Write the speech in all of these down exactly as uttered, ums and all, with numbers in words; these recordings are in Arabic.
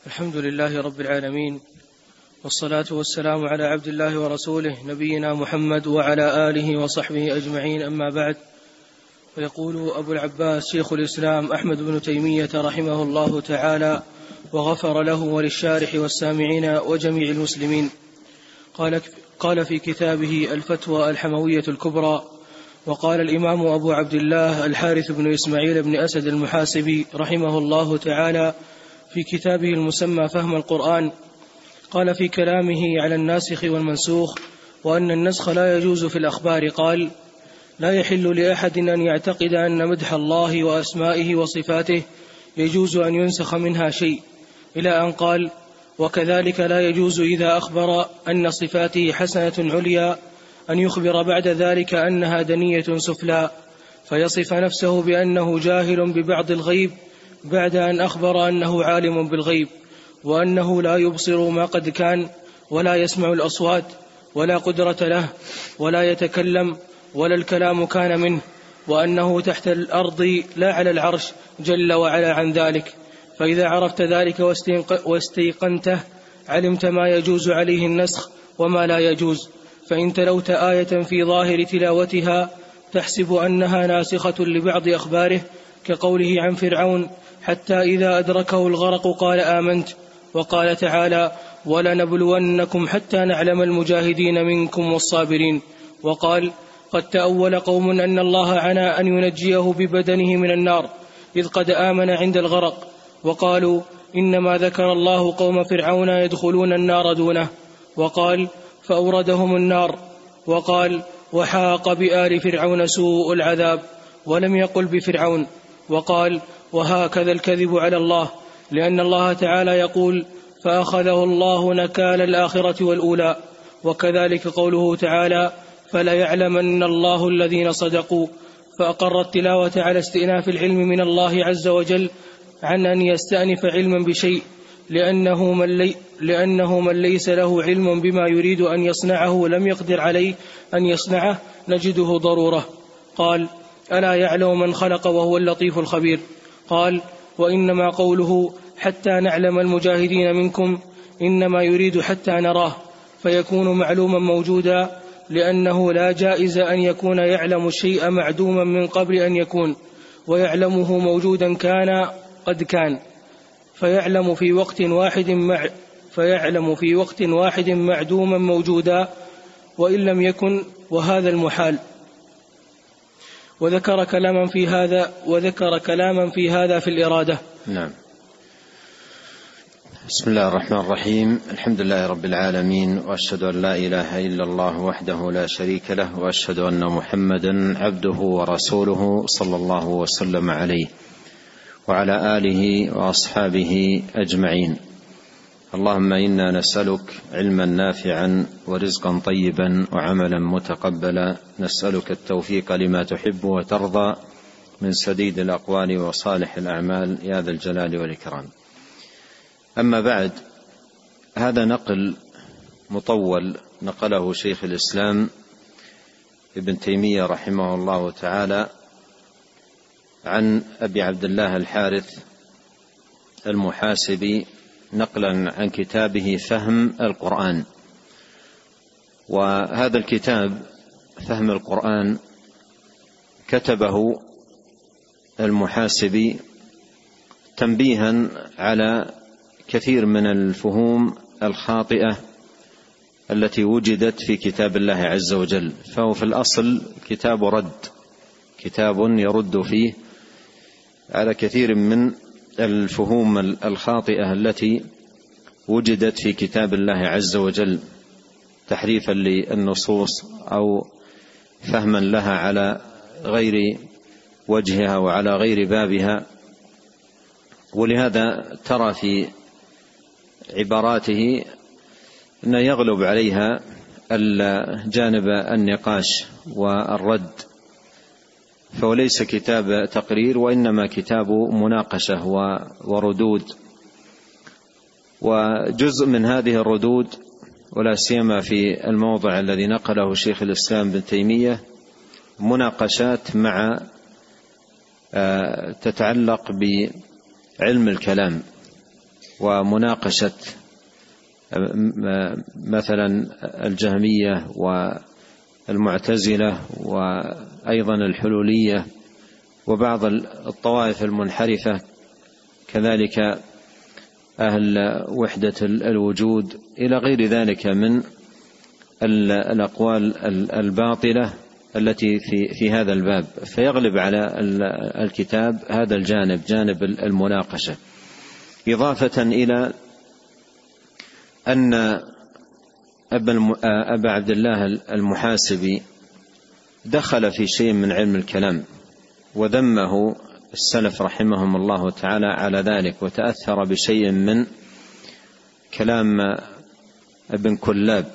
الحمد لله رب العالمين، والصلاة والسلام على عبد الله ورسوله نبينا محمد وعلى آله وصحبه أجمعين، أما بعد. ويقول أبو العباس شيخ الإسلام أحمد بن تيمية رحمه الله تعالى وغفر له وللشارح والسامعين وجميع المسلمين، قال, قال في كتابه الفتوى الحموية الكبرى: وقال الإمام أبو عبد الله الحارث بن إسماعيل بن أسد المحاسبي رحمه الله تعالى في كتابه المسمى فهم القرآن، قال في كلامه على الناسخ والمنسوخ وأن النسخ لا يجوز في الأخبار، قال: لا يحل لأحد أن يعتقد أن مدح الله وأسمائه وصفاته يجوز أن ينسخ منها شيء، إلى أن قال: وكذلك لا يجوز إذا أخبر أن صفاته حسنة عليا أن يخبر بعد ذلك أنها دنية سفلى، فيصف نفسه بأنه جاهل ببعض الغيب بعد أن أخبر أنه عالم بالغيب، وأنه لا يبصر ما قد كان، ولا يسمع الأصوات، ولا قدرة له، ولا يتكلم، ولا الكلام كان منه، وأنه تحت الأرض لا على العرش جل وعلا عن ذلك. فإذا عرفت ذلك واستيقنته علمت ما يجوز عليه النسخ وما لا يجوز. فإن تلوت آية في ظاهر تلاوتها تحسب أنها ناسخة لبعض أخباره، كقوله عن فرعون: حتى إذا أدركه الغرق قال آمنت. وقال تعالى: ولنبلونكم حتى نعلم المجاهدين منكم والصابرين. وقال: قد تأول قوم أن الله عنى أن ينجيه ببدنه من النار إذ قد آمن عند الغرق، وقالوا إنما ذكر الله قوم فرعون يدخلون النار دونه. وقال: فأوردهم النار. وقال: وحاق بآل فرعون سوء العذاب، ولم يقل بفرعون. وقال: وهكذا الكذب على الله، لأن الله تعالى يقول: فأخذه الله نكال الآخرة والأولى. وكذلك قوله تعالى: فلا يعلمن الله الذين صدقوا، فأقر التلاوة على استئناف العلم من الله عز وجل عن أن يستأنف علما بشيء، لأنه من, لي لأنه من ليس له علم بما يريد أن يصنعه لم يقدر عليه أن يصنعه نجده ضرورة. قال: ألا يعلم من خلق وهو اللطيف الخبير. قال: وإنما قوله حتى نعلم المجاهدين منكم إنما يريد حتى نراه، فيكون معلوما موجودا، لأنه لا جائز أن يكون يعلم الشيء معدوما من قبل أن يكون، ويعلمه موجودا كان قد كان، فيعلم في وقت واحد مع فيعلم في وقت واحد معدوما موجودا وإن لم يكن، وهذا المحال. وذكر كلاما في هذا وذكر كلاما في هذا في الإرادة. نعم. بسم الله الرحمن الرحيم. الحمد لله رب العالمين، وأشهد أن لا إله إلا الله وحده لا شريك له، وأشهد أن محمدا عبده ورسوله صلى الله وسلم عليه وعلى آله وأصحابه أجمعين. اللهم إنا نسألك علما نافعا ورزقا طيبا وعملا متقبلا، نسألك التوفيق لما تحب وترضى من سديد الأقوال وصالح الأعمال يا ذا الجلال والإكرام. أما بعد، هذا نقل مطول نقله شيخ الإسلام ابن تيمية رحمه الله تعالى عن أبي عبد الله الحارث المحاسبي، نقلا عن كتابه فهم القرآن. وهذا الكتاب فهم القرآن كتبه المحاسبي تنبيها على كثير من الفهوم الخاطئة التي وجدت في كتاب الله عز وجل، فهو في الأصل كتاب رد، كتاب يرد فيه على كثير من الفهوم الخاطئة التي وجدت في كتاب الله عز وجل، تحريفا للنصوص أو فهما لها على غير وجهها وعلى غير بابها. ولهذا ترى في عباراته أن يغلب عليها جانب النقاش والرد، فهو ليس كتاب تقرير، وإنما كتاب مناقشة وردود. وجزء من هذه الردود، ولا سيما في الموضع الذي نقله شيخ الإسلام ابن تيمية، مناقشات مع تتعلق بعلم الكلام، ومناقشة مثلا الجهمية والمعتزلة وأيضا الحلولية وبعض الطوائف المنحرفة، كذلك أهل وحدة الوجود إلى غير ذلك من الأقوال الباطلة التي في في هذا الباب. فيغلب على الكتاب هذا الجانب، جانب المناقشة، إضافة إلى أن أبا عبد الله المحاسبي دخل في شيء من علم الكلام وذمه السلف رحمهم الله تعالى على ذلك، وتأثر بشيء من كلام ابن كلاب،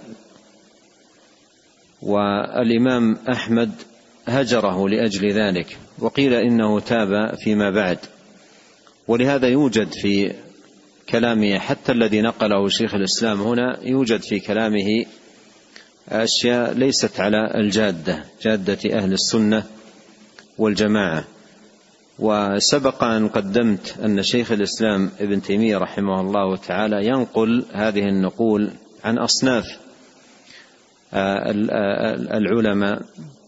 والإمام أحمد هجره لأجل ذلك، وقيل إنه تاب فيما بعد. ولهذا يوجد في كلامه حتى الذي نقله شيخ الإسلام هنا يوجد في كلامه أشياء ليست على الجادة، جادة أهل السنة والجماعة. وسبق أن قدمت أن شيخ الإسلام ابن تيمية رحمه الله تعالى ينقل هذه النقول عن أصناف العلماء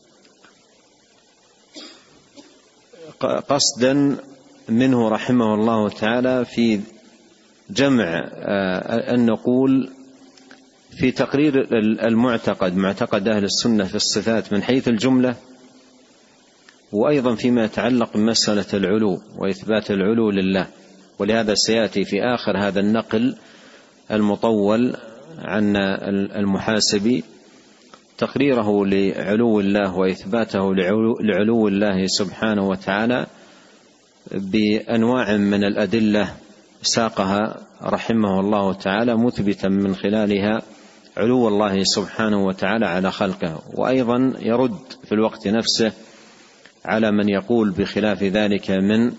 قصدا منه رحمه الله تعالى في جمع النقول في تقرير المعتقد، معتقد أهل السنة في الصفات من حيث الجملة، وأيضا فيما يتعلق بمسألة العلو وإثبات العلو لله. ولهذا سيأتي في آخر هذا النقل المطول عن المحاسبي تقريره لعلو الله وإثباته لعلو الله سبحانه وتعالى بأنواع من الأدلة ساقها رحمه الله تعالى، مثبتا من خلالها علو الله سبحانه وتعالى على خلقه، وأيضا يرد في الوقت نفسه على من يقول بخلاف ذلك من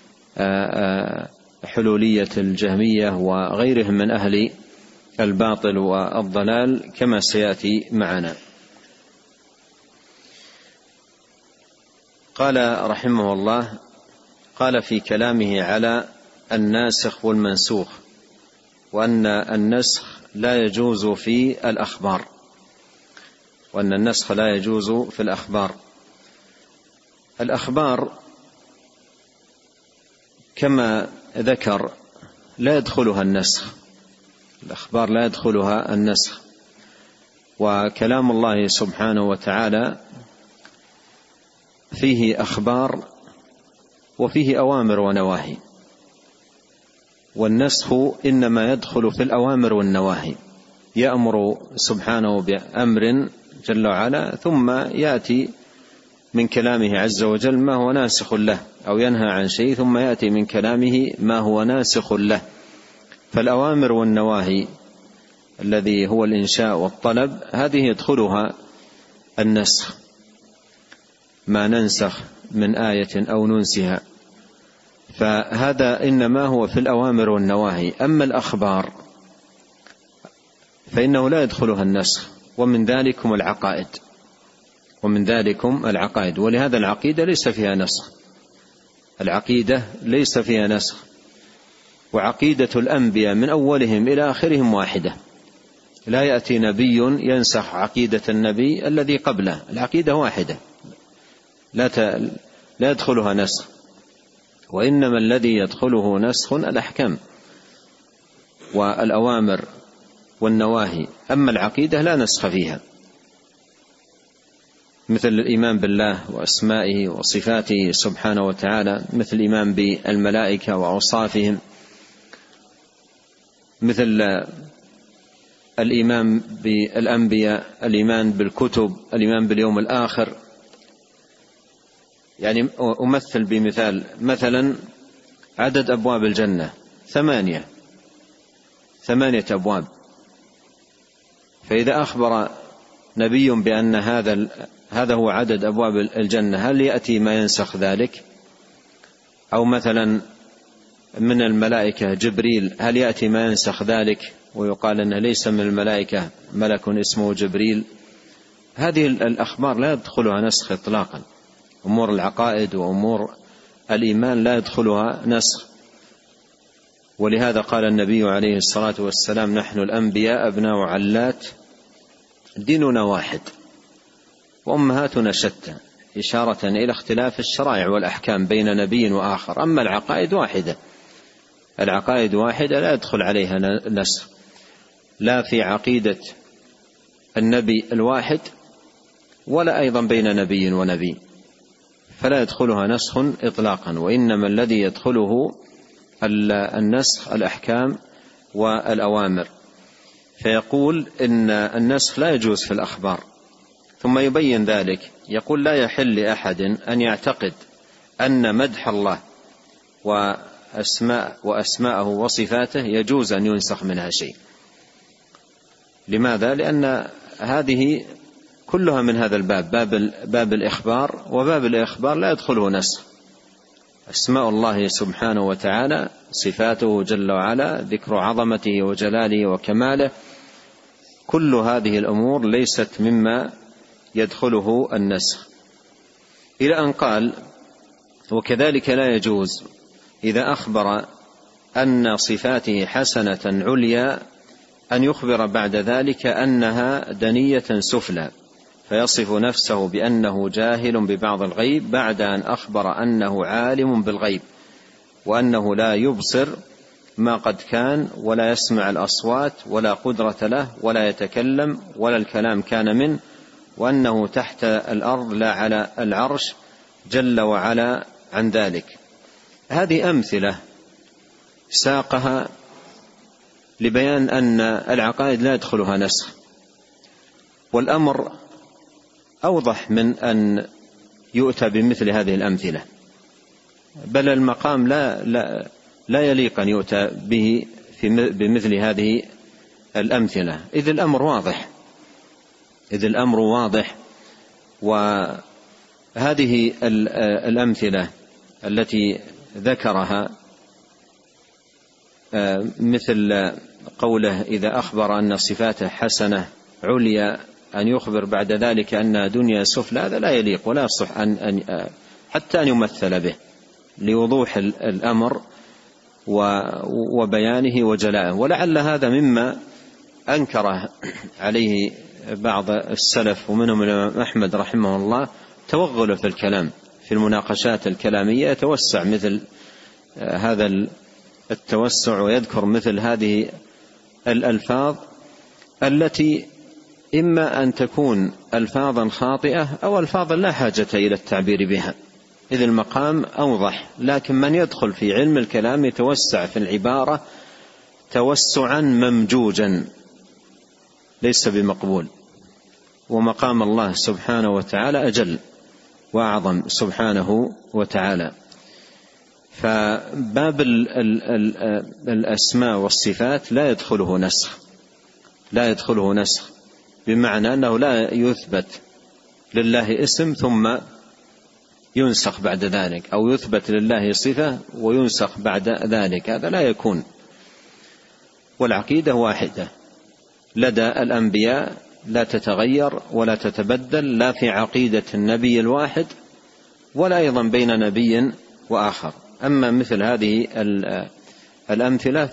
حلولية الجهمية وغيرهم من أهل الباطل والضلال كما سيأتي معنا. قال رحمه الله، قال في كلامه على الناسخ والمنسوخ، وأن النسخ لا يجوز في الأخبار، وأن النسخ لا يجوز في الأخبار. الأخبار كما ذكر لا يدخلها النسخ، الأخبار لا يدخلها النسخ، وكلام الله سبحانه وتعالى فيه أخبار وفيه أوامر ونواهي، والنسخ إنما يدخل في الأوامر والنواهي، يأمر سبحانه بأمر جل وعلا ثم يأتي من كلامه عز وجل ما هو ناسخ له، أو ينهى عن شيء ثم يأتي من كلامه ما هو ناسخ له. فالأوامر والنواهي الذي هو الإنشاء والطلب هذه يدخلها النسخ، ما ننسخ من آية أو ننسها، فهذا إنما هو في الأوامر والنواهي. أما الأخبار فإنه لا يدخلها النسخ، ومن ذلكم العقائد، ومن ذلكم العقائد ولهذا العقيدة ليس فيها نسخ، العقيدة ليس فيها نسخ، وعقيدة الأنبياء من أولهم إلى آخرهم واحدة، لا يأتي نبي ينسخ عقيدة النبي الذي قبله، العقيدة واحدة لا لا يدخلها نسخ، وإنما الذي يدخله نسخ الأحكام والأوامر والنواهي. أما العقيدة لا نسخ فيها، مثل الإيمان بالله وأسمائه وصفاته سبحانه وتعالى، مثل الإيمان بالملائكة وأوصافهم، مثل الإيمان بالأنبياء، الإيمان بالكتب، الإيمان باليوم الآخر. يعني أمثل بمثال، مثلا عدد أبواب الجنة ثمانية ثمانية أبواب، فإذا أخبر نبي بأن هذا هذا هو عدد أبواب الجنة، هل يأتي ما ينسخ ذلك؟ أو مثلا من الملائكة جبريل، هل يأتي ما ينسخ ذلك ويقال أنه ليس من الملائكة ملك اسمه جبريل؟ هذه الأخبار لا يدخلها نسخ إطلاقا. أمور العقائد وأمور الإيمان لا يدخلها نسخ. ولهذا قال النبي عليه الصلاة والسلام: نحن الأنبياء أبناء علات، ديننا واحد وأمهاتنا شتى، إشارة إلى اختلاف الشرائع والأحكام بين نبي وآخر. أما العقائد واحدة، العقائد واحدة لا يدخل عليها نسخ، لا في عقيدة النبي الواحد ولا أيضا بين نبي ونبي، فلا يدخلها نسخ إطلاقا، وإنما الذي يدخله النسخ الأحكام والأوامر. فيقول إن النسخ لا يجوز في الأخبار، ثم يبين ذلك، يقول: لا يحل لأحد أن يعتقد أن مدح الله وأسماء وأسماءه وصفاته يجوز أن ينسخ منها شيء. لماذا؟ لأن هذه كلها من هذا الباب، باب, باب الإخبار، وباب الإخبار لا يدخله نسخ. أسماء الله سبحانه وتعالى، صفاته جل وعلا، ذكر عظمته وجلاله وكماله، كل هذه الأمور ليست مما يدخله النسخ. إلى أن قال: وكذلك لا يجوز إذا أخبر أن صفاته حسنة عليا أن يخبر بعد ذلك أنها دنية سفلى، فيصف نفسه بأنه جاهل ببعض الغيب بعد أن أخبر أنه عالم بالغيب، وأنه لا يبصر ما قد كان، ولا يسمع الأصوات، ولا قدرة له، ولا يتكلم، ولا الكلام كان منه، وأنه تحت الأرض لا على العرش جل وعلا عن ذلك. هذه أمثلة ساقها لبيان أن العقائد لا يدخلها نسخ، والأمر أوضح من أن يؤتى بمثل هذه الأمثلة، بل المقام لا, لا, لا يليق أن يؤتى به في بمثل هذه الأمثلة، إذ الأمر واضح إذ الأمر واضح وهذه الأمثلة التي ذكرها مثل قوله: إذا أخبر أن صفاته حسنة عليا أن يخبر بعد ذلك أنها دنيا سفلى، هذا لا يليق ولا يصح أن أن حتى أن يمثل به، لوضوح الأمر وبيانه وجلائه. ولعل هذا مما أنكره عليه بعض السلف ومنهم الإمام أحمد رحمه الله، توغل في الكلام في المناقشات الكلامية، يتوسع مثل هذا التوسع ويذكر مثل هذه الألفاظ التي إما أن تكون ألفاظا خاطئة أو ألفاظا لا حاجة إلى التعبير بها، إذ المقام أوضح. لكن من يدخل في علم الكلام يتوسع في العبارة توسعا ممجوجا ليس بمقبول، ومقام الله سبحانه وتعالى أجل وأعظم سبحانه وتعالى. فباب الأسماء والصفات لا يدخله نسخ لا يدخله نسخ بمعنى أنه لا يثبت لله اسم ثم ينسخ بعد ذلك، أو يثبت لله صفة وينسخ بعد ذلك، هذا لا يكون. والعقيدة واحدة لدى الأنبياء، لا تتغير ولا تتبدل، لا في عقيدة النبي الواحد ولا أيضا بين نبي وآخر. أما مثل هذه الأمثلة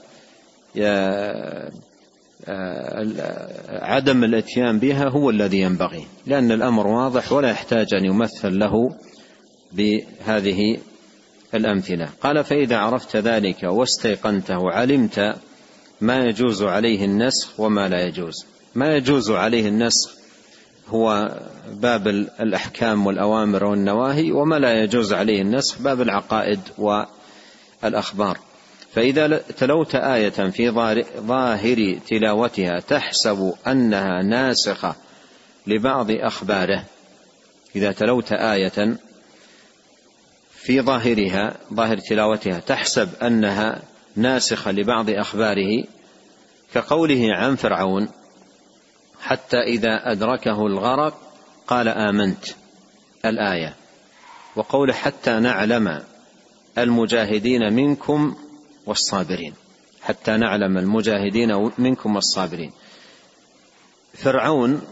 فعدم الاتيان بها هو الذي ينبغي، لأن الأمر واضح ولا يحتاج أن يمثل له بهذه الأمثلة. قال: فإذا عرفت ذلك واستيقنته علمت ما يجوز عليه النسخ وما لا يجوز. ما يجوز عليه النسخ هو باب الأحكام والأوامر والنواهي، وما لا يجوز عليه النسخ باب العقائد والأخبار. فإذا تلوت آية في ظاهر تلاوتها تحسب أنها ناسخة لبعض أخباره، إذا تلوت آية في ظاهرها ظاهر تلاوتها تحسب أنها ناسخة لبعض أخباره، كقوله عن فرعون: حتى إذا أدركه الغرق قال آمنت، الآية. وقول: حتى نعلم المجاهدين منكم والصابرين، حتى نعلم المجاهدين منكم والصابرين. فرعون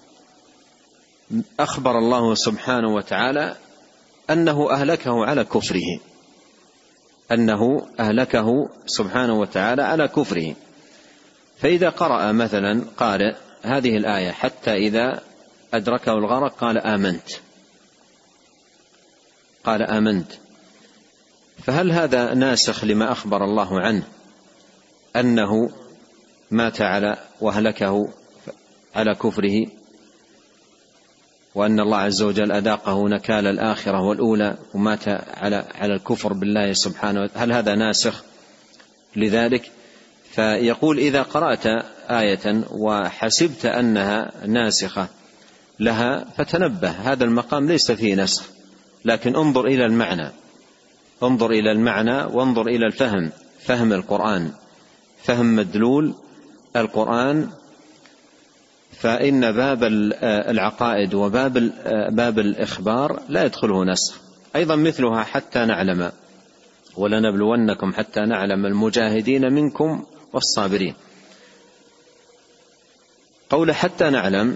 أخبر الله سبحانه وتعالى أنه أهلكه على كفره، أنه أهلكه سبحانه وتعالى على كفره. فإذا قرأ مثلا قارئ هذه الآية حتى إذا أدركه الغرق قال آمنت قال آمنت فهل هذا ناسخ لما أخبر الله عنه أنه مات على وهلكه على كفره، وأن الله عز وجل أذاقه نكال الآخرة والأولى ومات على على الكفر بالله سبحانه وتعالى؟ هل هذا ناسخ لذلك؟ فيقول إذا قرأت آية وحسبت أنها ناسخة لها فتنبه، هذا المقام ليس فيه نسخ، لكن انظر إلى المعنى، انظر إلى المعنى وانظر إلى الفهم، فهم القرآن، فهم مدلول القرآن. فإن باب العقائد وباب باب الإخبار لا يدخله نسخ. أيضا مثلها حتى نعلم ولنبلونكم حتى نعلم المجاهدين منكم والصابرين. قول حتى نعلم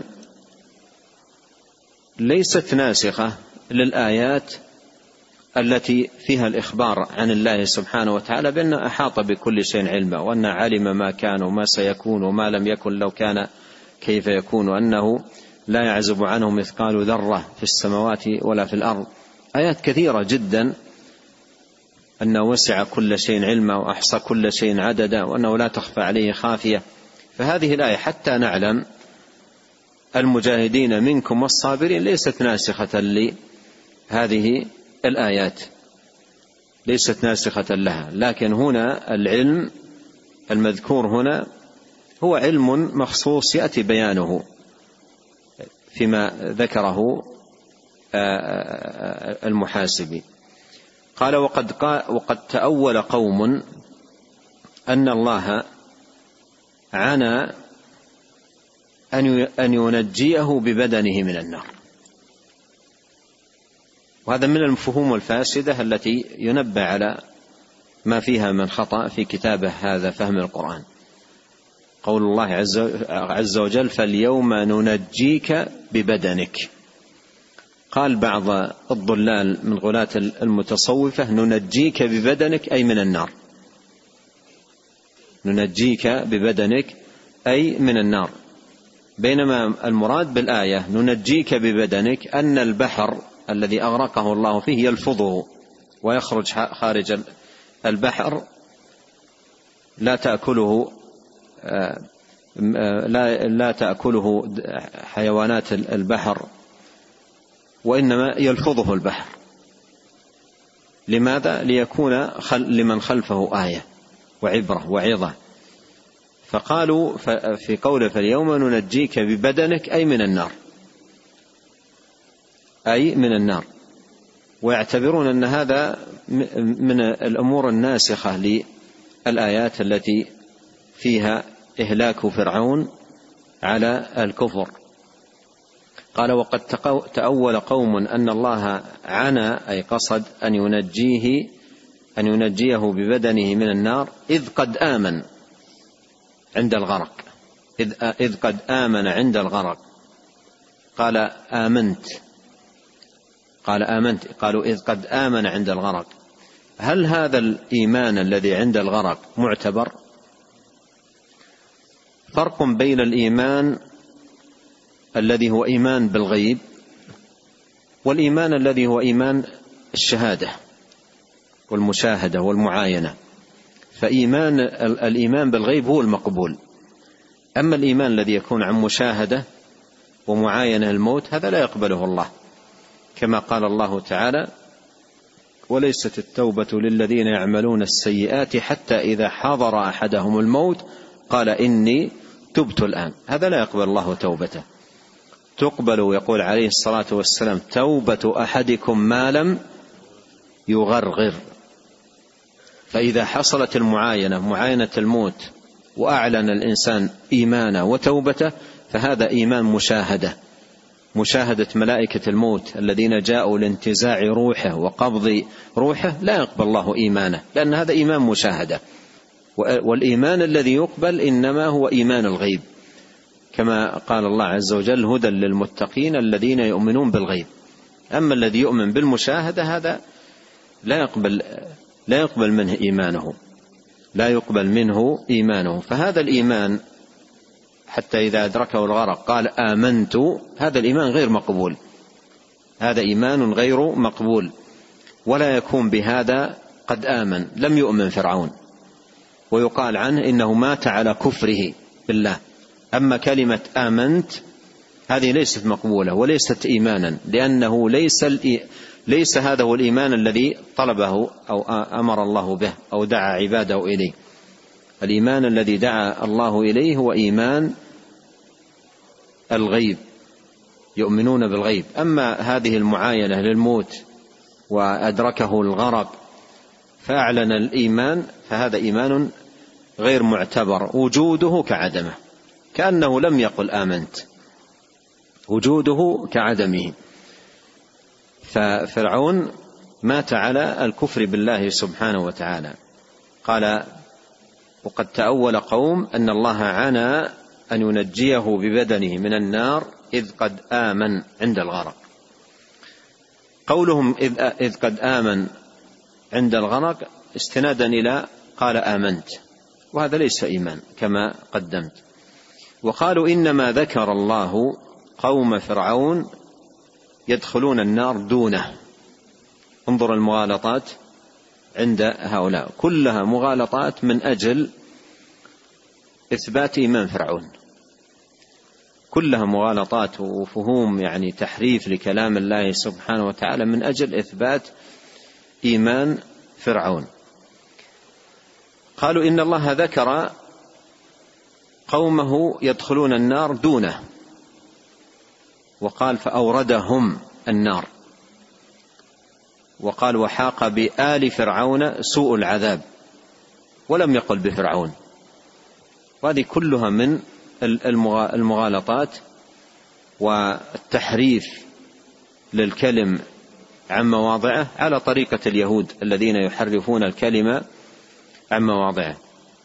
ليست ناسخة للآيات التي فيها الإخبار عن الله سبحانه وتعالى بأن أحاط بكل شيء علما، وأن علم ما كان وما سيكون وما لم يكن لو كان كيف يكون، وأنه لا يعزب عنه مثقال ذرة في السماوات ولا في الأرض. آيات كثيرة جدا، أنه وسع كل شيء علما وأحصى كل شيء عددا وأنه لا تخفى عليه خافية. فهذه الآية حتى نعلم المجاهدين منكم والصابرين ليست ناسخة لهذه الآيات، ليست ناسخة لها، لكن هنا العلم المذكور هنا هو علم مخصوص يأتي بيانه فيما ذكره المحاسبي. قال وقد, وقد تأول قوم أن الله عنى أن ينجيه ببدنه من النار، وهذا من المفهوم الفاسدة التي ينبه على ما فيها من خطأ في كتابه هذا فهم القرآن. قول الله عز وجل فاليوم ننجيك ببدنك، قال بعض الضلال من غلاة المتصوفة ننجيك ببدنك أي من النار، ننجيك ببدنك أي من النار، بينما المراد بالآية ننجيك ببدنك أن البحر الذي أغرقه الله فيه يلفظه ويخرج خارج البحر، لا تأكله لا لا تأكله حيوانات البحر، وإنما يلفظه البحر. لماذا؟ ليكون لمن خلفه آية وعبرة وعظة. فقالوا في قوله فاليوم ننجيك ببدنك أي من النار، أي من النار، ويعتبرون أن هذا من الأمور الناسخة للآيات التي فيها إهلاك فرعون على الكفر. قال وقد تأول قوم أن الله عنى أي قصد أن ينجيه أن ينجيه ببدنه من النار إذ قد آمن عند الغرق، إذ, إذ قد آمن عند الغرق. قال آمنت، قال آمنت، قالوا إذ قد آمن عند الغرق. هل هذا الإيمان الذي عند الغرق معتبر؟ فرق بين الإيمان الذي هو إيمان بالغيب والإيمان الذي هو إيمان الشهادة والمشاهدة والمعاينة. فإيمان الإيمان بالغيب هو المقبول، أما الإيمان الذي يكون عن مشاهدة ومعاينة الموت هذا لا يقبله الله، كما قال الله تعالى وليست التوبة للذين يعملون السيئات حتى إذا حضر أحدهم الموت قال إني تبت الآن. هذا لا يقبل الله توبته. تقبل يقول عليه الصلاة والسلام توبة أحدكم ما لم يغرغر. فإذا حصلت المعاينة معاينة الموت وأعلن الإنسان إيمانه وتوبته فهذا إيمان مشاهدة، مشاهدة ملائكة الموت الذين جاءوا لانتزاع روحه وقبض روحه، لا يقبل الله إيمانه لأن هذا إيمان مشاهدة. والإيمان الذي يقبل إنما هو إيمان الغيب، كما قال الله عز وجل هدى للمتقين الذين يؤمنون بالغيب. أما الذي يؤمن بالمشاهدة هذا لا يقبل لا يقبل منه إيمانه لا يقبل منه إيمانه. فهذا الإيمان حتى إذا أدركه الغرق قال آمنت، هذا الإيمان غير مقبول، هذا إيمان غير مقبول، ولا يكون بهذا قد آمن. لم يؤمن فرعون، ويقال عنه إنه مات على كفره بالله. أما كلمة آمنت هذه ليست مقبولة وليست إيمانا، لأنه ليس ليس هذا هو الإيمان الذي طلبه أو أمر الله به أو دعا عباده إليه. الإيمان الذي دعا الله إليه هو إيمان الغيب، يؤمنون بالغيب. أما هذه المعاينة للموت وأدركه الغرق فأعلن الإيمان، فهذا إيمان غير معتبر، وجوده كعدمه، كأنه لم يقل آمنت، وجوده كعدمه. ففرعون مات على الكفر بالله سبحانه وتعالى. قال: وقد تأول قوم أن الله عنى أن ينجيه ببدنه من النار إذ قد آمن عند الغرق. قولهم إذ, إذ قد آمن عند الغرق استنادا إلى قال آمنت، وهذا ليس إيمان كما قدمت. وقالوا إنما ذكر الله قوم فرعون يدخلون النار دونه. انظر المغالطات عند هؤلاء، كلها مغالطات من أجل إثبات إيمان فرعون، كلها مغالطات وفهوم يعني تحريف لكلام الله سبحانه وتعالى من أجل إثبات إيمان فرعون. قالوا إن الله ذكر قومه يدخلون النار دونه، وقال فأوردهم النار، وقال وحاق بآل فرعون سوء العذاب، ولم يقل بفرعون. وهذه كلها من المغالطات والتحريف للكلم عن مواضعه على طريقة اليهود الذين يحرفون الكلمة عن مواضعه.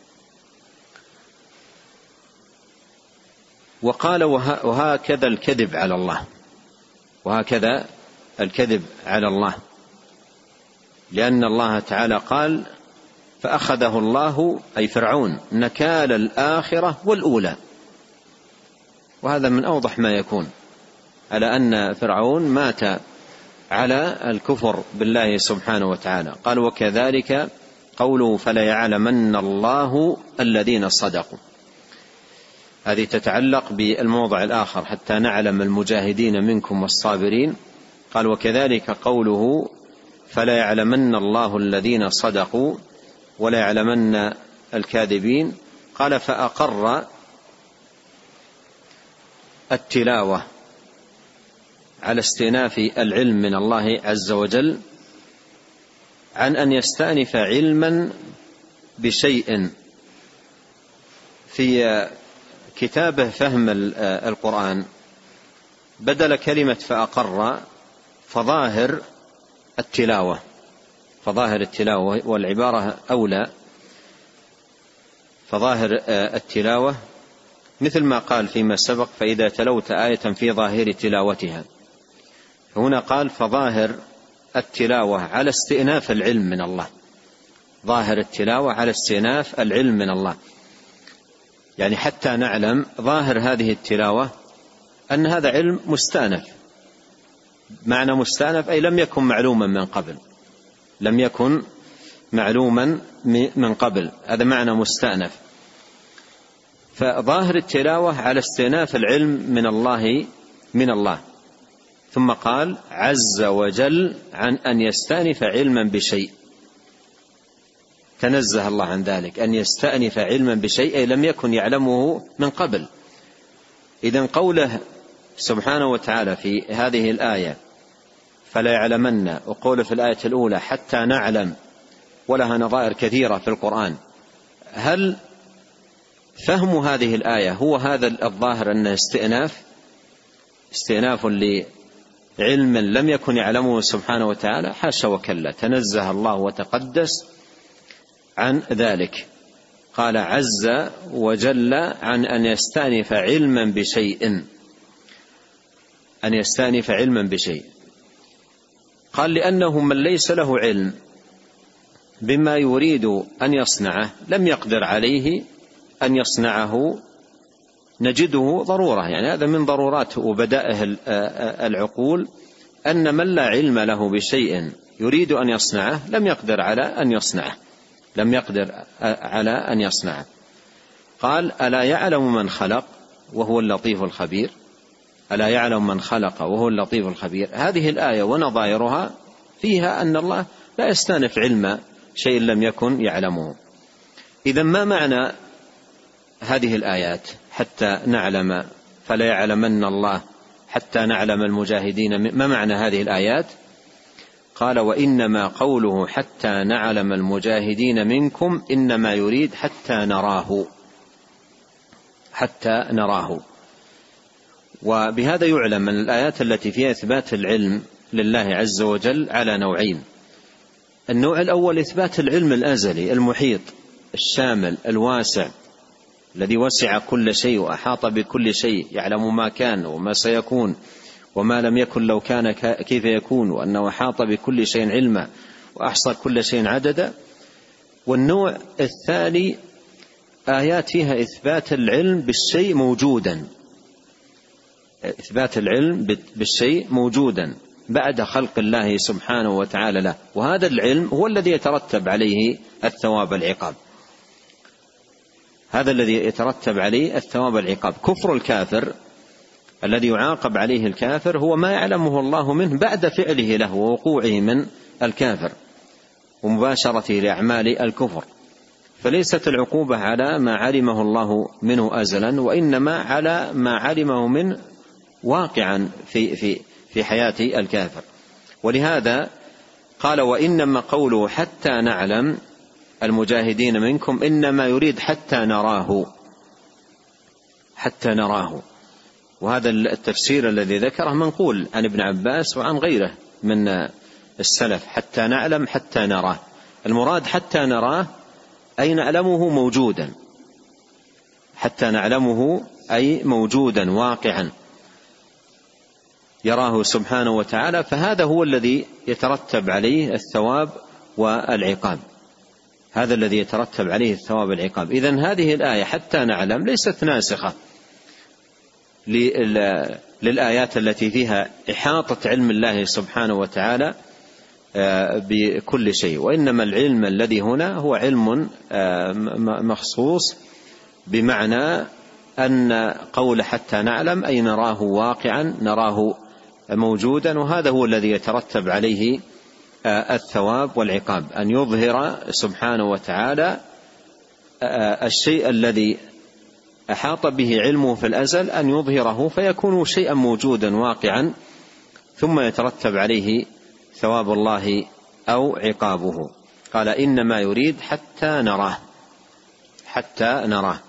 وقال وهكذا الكذب على الله، وهكذا الكذب على الله، لأن الله تعالى قال فأخذه الله أي فرعون نكال الآخرة والأولى. وهذا من أوضح ما يكون على أن فرعون مات على الكفر بالله سبحانه وتعالى. قال وكذلك قوله فلا يعلمن الله الذين صدقوا، هذه تتعلق بالموضع الآخر حتى نعلم المجاهدين منكم والصابرين. قال وكذلك قوله فلا يعلمن الله الذين صدقوا ولا يعلمن الكاذبين. قال فأقر التلاوة على استئناف العلم من الله عز وجل عن أن يستأنف علما بشيء. في كتابه فهم القرآن بدل كلمة فأقر فظاهر التلاوة، فظاهر التلاوة والعبارة أولى، فظاهر التلاوة مثل ما قال فيما سبق فإذا تلوت آية في ظاهر تلاوتها. هنا قال فظاهر التلاوة على استئناف العلم من الله، ظاهر التلاوة على استئناف العلم من الله، يعني حتى نعلم ظاهر هذه التلاوة أن هذا علم مستأنف. معنى مستأنف أي لم يكن معلوما من قبل، لم يكن معلوما من قبل، هذا معنى مستأنف. فظاهر التلاوة على استئناف العلم من الله من الله. ثم قال عز وجل عن أن يستأنف علما بشيء، تنزه الله عن ذلك، أن يستأنف علما بشيء أي لم يكن يعلمه من قبل. إذن قوله سبحانه وتعالى في هذه الآية فلا يعلمن، وقوله في الآية الأولى حتى نعلم، ولها نظائر كثيرة في القرآن، هل فهم هذه الآية هو هذا الظاهر أنه استئناف استئناف لعلم لم يكن يعلمه سبحانه وتعالى؟ حاشا وكلا، تنزه الله وتقدس عن ذلك. قال عز وجل عن أن يستأنف علما بشيء، أن يستأنف علما بشيء. قال لأنه من ليس له علم بما يريد أن يصنعه لم يقدر عليه أن يصنعه، نجده ضرورة. يعني هذا من ضرورات وبدائه العقول، أن من لا علم له بشيء يريد أن يصنعه لم يقدر على أن يصنعه لم يقدر على أن يصنعه. قال: ألا يعلم من خلق وهو اللطيف الخبير. ألا يعلم من خلق وهو اللطيف الخبير. هذه الآية ونظائرها فيها أن الله لا يستأنف علم شيء لم يكن يعلمه. إذن ما معنى هذه الآيات؟ حتى نعلم فلا يعلمن الله حتى نعلم المجاهدين. ما معنى هذه الآيات؟ قال: وإنما قوله حتى نعلم المجاهدين منكم إنما يريد حتى نراه حتى نراه. وبهذا يعلم من الآيات التي فيها إثبات العلم لله عز وجل على نوعين. النوع الأول إثبات العلم الأزلي المحيط الشامل الواسع الذي وسع كل شيء وأحاط بكل شيء، يعلم ما كان وما سيكون وما لم يكن لو كان كيف يكون، وأنه أحاط بكل شيء علما وأحصى كل شيء عددا. والنوع الثاني آيات فيها إثبات العلم بالشيء موجودا، إثبات العلم بالشيء موجودا بعد خلق الله سبحانه وتعالى له، وهذا العلم هو الذي يترتب عليه الثواب العقاب. هذا الذي يترتب عليه الثواب العقاب. كفر الكافر الذي يعاقب عليه الكافر هو ما يعلمه الله منه بعد فعله له ووقوعه من الكافر ومباشرته لأعمال الكفر. فليست العقوبة على ما علمه الله منه أزلا، وإنما على ما علمه منه واقعا في, في, في حياة الكافر. ولهذا قال: وإنما قوله حتى نعلم المجاهدين منكم إنما يريد حتى نراه حتى نراه. وهذا التفسير الذي ذكره منقول عن ابن عباس وعن غيره من السلف، حتى نعلم حتى نراه. المراد حتى نراه أي نعلمه موجودا، حتى نعلمه أي موجودا واقعا يراه سبحانه وتعالى، فهذا هو الذي يترتب عليه الثواب والعقاب، هذا الذي يترتب عليه الثواب والعقاب. إذن هذه الآية حتى نعلم ليست ناسخة للآيات التي فيها إحاطة علم الله سبحانه وتعالى بكل شيء، وإنما العلم الذي هنا هو علم مخصوص، بمعنى أن قول حتى نعلم أي نراه واقعا، نراه موجودا، وهذا هو الذي يترتب عليه الثواب والعقاب، أن يظهر سبحانه وتعالى الشيء الذي أحاط به علمه في الأزل، أن يظهره فيكون شيئا موجودا واقعا، ثم يترتب عليه ثواب الله أو عقابه. قال: إنما يريد حتى نراه حتى نراه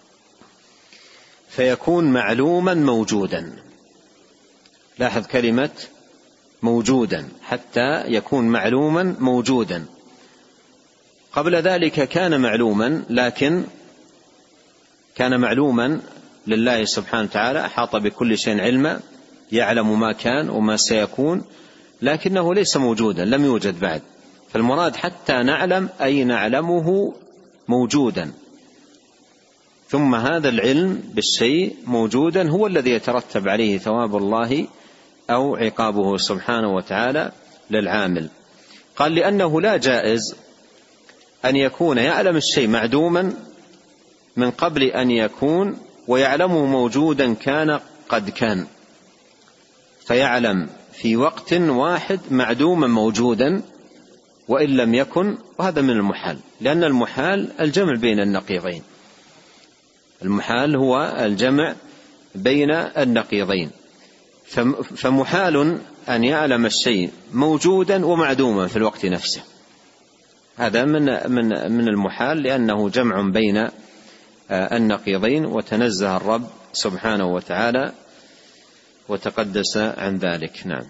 فيكون معلوما موجودا. لاحظ كلمة موجودا، حتى يكون معلوما موجودا. قبل ذلك كان معلوما، لكن كان معلوما لله سبحانه وتعالى، أحاط بكل شيء علما، يعلم ما كان وما سيكون، لكنه ليس موجودا، لم يوجد بعد. فالمراد حتى نعلم أي نعلمه موجودا، ثم هذا العلم بالشيء موجودا هو الذي يترتب عليه ثواب الله أو عقابه سبحانه وتعالى للعامل. قال: لأنه لا جائز أن يكون يعلم الشيء معدوما من قبل أن يكون، ويعلمه موجودا كان قد كان، فيعلم في وقت واحد معدوما موجودا وإن لم يكن، وهذا من المحال، لأن المحال الجمع بين النقيضين. المحال هو الجمع بين النقيضين، فمحال أن يعلم الشيء موجودا ومعدوما في الوقت نفسه، هذا من من من المحال، لأنه جمع بين النقيضين، وتنزه الرب سبحانه وتعالى وتقدس عن ذلك. نعم.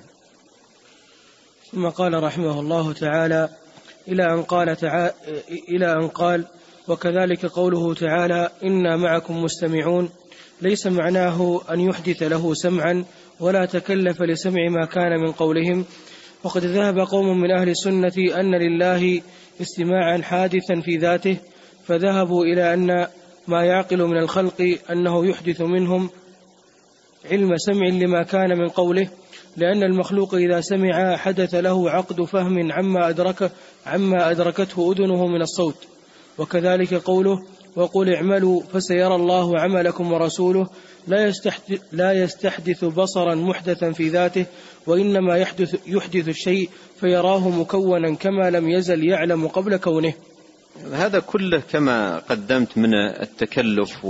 ثم قال رحمه الله تعالى: إلى أن قال تعالى إلى أن قال: وكذلك قوله تعالى: إنا معكم مستمعون، ليس معناه أن يحدث له سمعا ولا تكلف لسمع ما كان من قولهم. وقد ذهب قوم من أهل السنة أن لله استماعا حادثا في ذاته، فذهبوا إلى أن ما يعقل من الخلق أنه يحدث منهم علم سمع لما كان من قوله، لأن المخلوق إذا سمع حدث له عقد فهم عما أدرك عما أدركته أذنه من الصوت. وكذلك قوله وقل اعملوا فسيرى الله عملكم ورسوله لا يستحدث, لا يستحدث بصرا محدثا في ذاته، وإنما يحدث, يحدث الشيء فيراه مكونا كما لم يزل يعلم قبل كونه. هذا كله كما قدمت من التكلف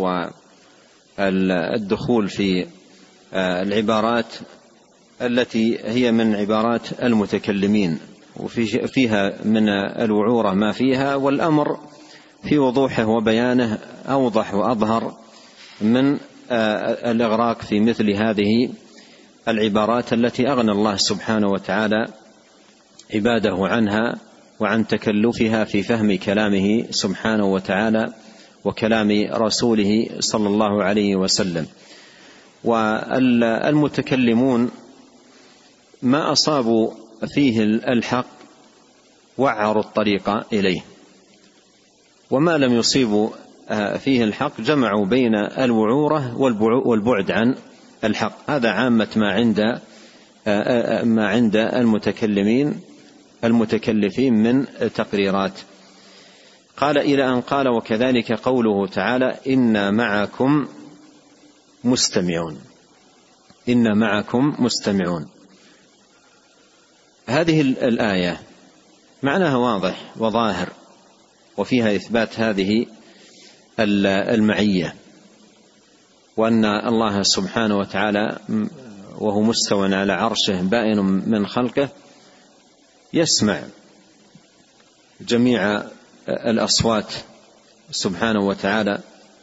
والدخول في العبارات التي هي من عبارات المتكلمين، وفيها من الوعورة ما فيها، والأمر في وضوحه وبيانه أوضح وأظهر من الإغراق في مثل هذه العبارات التي أغنى الله سبحانه وتعالى عباده عنها وعن تكلفها في فهم كلامه سبحانه وتعالى وكلام رسوله صلى الله عليه وسلم. والمتكلمون ما أصابوا فيه الحق وعروا الطريق إليه، وما لم يصيبوا فيه الحق جمعوا بين الوعورة والبعد عن الحق. هذا عامة ما عند ما عند المتكلمين المتكلفين من تقريرات. قال إلى أن قال وكذلك قوله تعالى إنا معكم مستمعون، إنا معكم مستمعون. هذه الآية معناها واضح وظاهر، وفيها إثبات هذه المعية، وأن الله سبحانه وتعالى وهو مستوى على عرشه بائن من خلقه يسمع جميع الأصوات سبحانه وتعالى،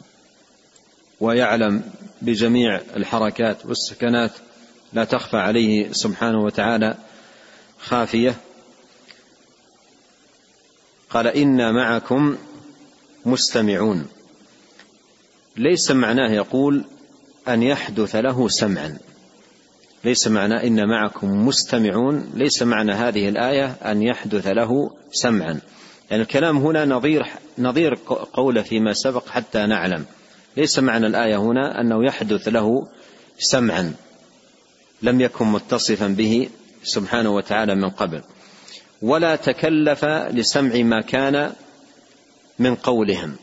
ويعلم بجميع الحركات والسكنات، لا تخفى عليه سبحانه وتعالى خافية. قال إنا معكم مستمعون، ليس معناه يقول أن يحدث له سمعا، ليس معنى إن معكم مستمعون، ليس معنى هذه الآية أن يحدث له سمعا، يعني الكلام هنا نظير نظير قوله فيما سبق حتى نعلم. ليس معنى الآية هنا أنه يحدث له سمعا لم يكن متصفا به سبحانه وتعالى من قبل، ولا تكلف لسمع ما كان من قولهم.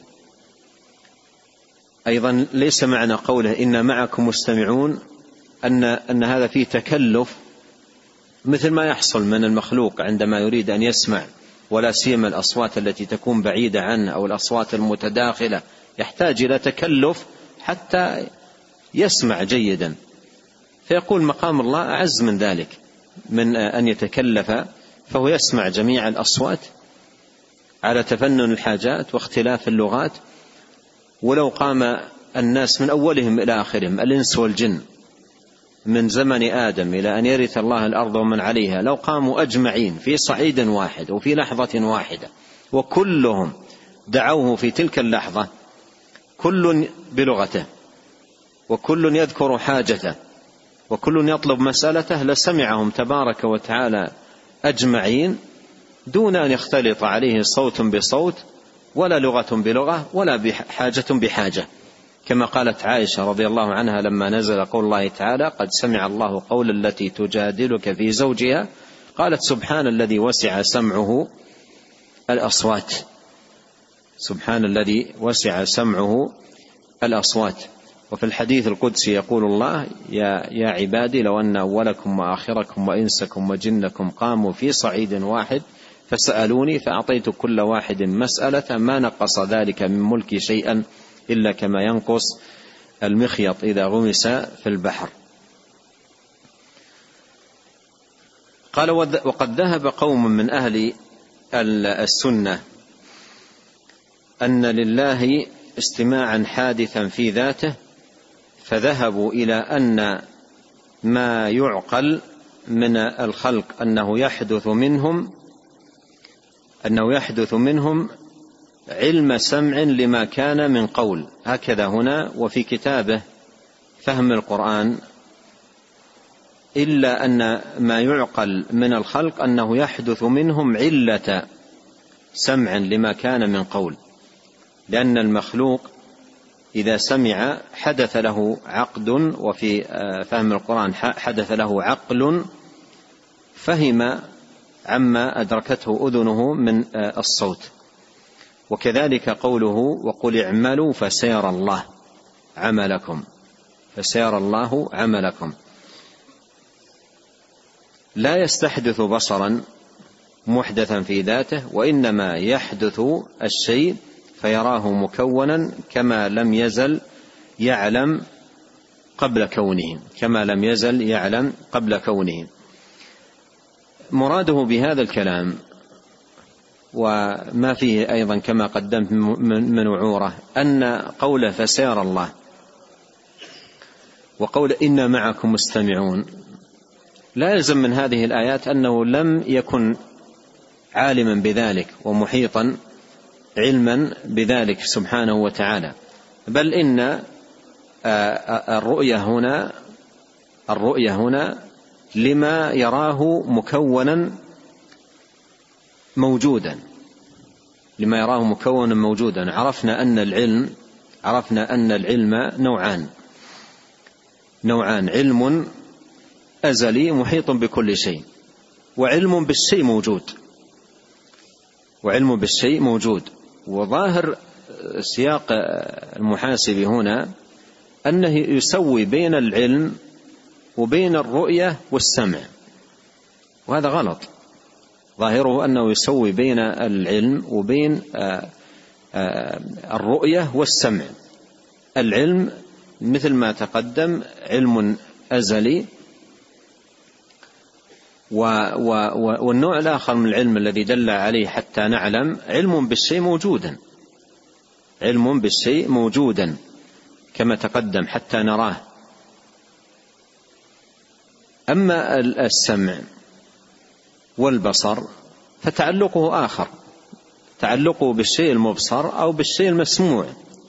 أيضا ليس معنى قوله إن معكم مستمعون أن, أن هذا فيه تكلف مثل ما يحصل من المخلوق عندما يريد أن يسمع، ولا سيما الأصوات التي تكون بعيدة عنه أو الأصوات المتداخلة، يحتاج إلى تكلف حتى يسمع جيدا. فيقول مقام الله أعز من ذلك، من أن يتكلف، فهو يسمع جميع الأصوات على تفنن الحاجات واختلاف اللغات. ولو قام الناس من أولهم إلى آخرهم الإنس والجن من زمن آدم إلى أن يرث الله الأرض ومن عليها، لو قاموا أجمعين في صعيد واحد وفي لحظة واحدة وكلهم دعوه في تلك اللحظة، كل بلغته وكل يذكر حاجته وكل يطلب مسألته، لسمعهم تبارك وتعالى أجمعين دون أن يختلط عليه صوت بصوت ولا لغة بلغة ولا حاجة بحاجة، كما قالت عائشة رضي الله عنها لما نزل قول الله تعالى قد سمع الله قول التي تجادلك في زوجها قالت سبحان الذي وسع سمعه الأصوات، سبحان الذي وسع سمعه الأصوات. وفي الحديث القدسي يقول الله يا, يا عبادي لو أن أولكم وآخركم وإنسكم وجنكم قاموا في صعيد واحد فسألوني فأعطيت كل واحد مسألة ما نقص ذلك من ملكي شيئا إلا كما ينقص المخيط إذا غمس في البحر. قال وقد ذهب قوم من أهل السنة أن لله استماعا حادثا في ذاته، فذهبوا إلى أن ما يعقل من الخلق أنه يحدث منهم أنه يحدث منهم علم سمع لما كان من قول، هكذا هنا وفي كتابه فهم القرآن، إلا أن ما يعقل من الخلق أنه يحدث منهم علة سمعا لما كان من قول، لأن المخلوق إذا سمع حدث له عقد، وفي فهم القرآن حدث له عقل فهم عما أدركته أذنه من الصوت. وكذلك قوله وقل اعملوا فسيرى الله عملكم، فسيرى الله عملكم، لا يستحدث بصرا محدثا في ذاته، وإنما يحدث الشيء فيراه مكونا كما لم يزل يعلم قبل كونه، كما لم يزل يعلم قبل كونه. مراده بهذا الكلام وما فيه أيضا كما قدمت من وعوره أن قوله فسيرى الله وقول إنا معكم مستمعون لا يلزم من هذه الآيات أنه لم يكن عالما بذلك ومحيطا علما بذلك سبحانه وتعالى، بل إن الرؤية هنا الرؤية هنا لما يراه مكونا موجودا، لما يراه مكونا موجودا. عرفنا أن العلم عرفنا أن العلم نوعان نوعان علم أزلي محيط بكل شيء، وعلم بالشيء موجود وعلم بالشيء موجود وظاهر سياق المحاسب هنا أنه يسوي بين العلم وبين الرؤية والسمع، وهذا غلط. ظاهره أنه يسوي بين العلم وبين الرؤية والسمع. العلم مثل ما تقدم علم أزلي، والنوع الآخر من العلم الذي دل عليه حتى نعلم علم بالشيء موجودا، علم بالشيء موجودا كما تقدم حتى نراه. أما السمع والبصر فتعلقه آخر، تعلقه بالشيء المبصر أو بالشيء المسموع،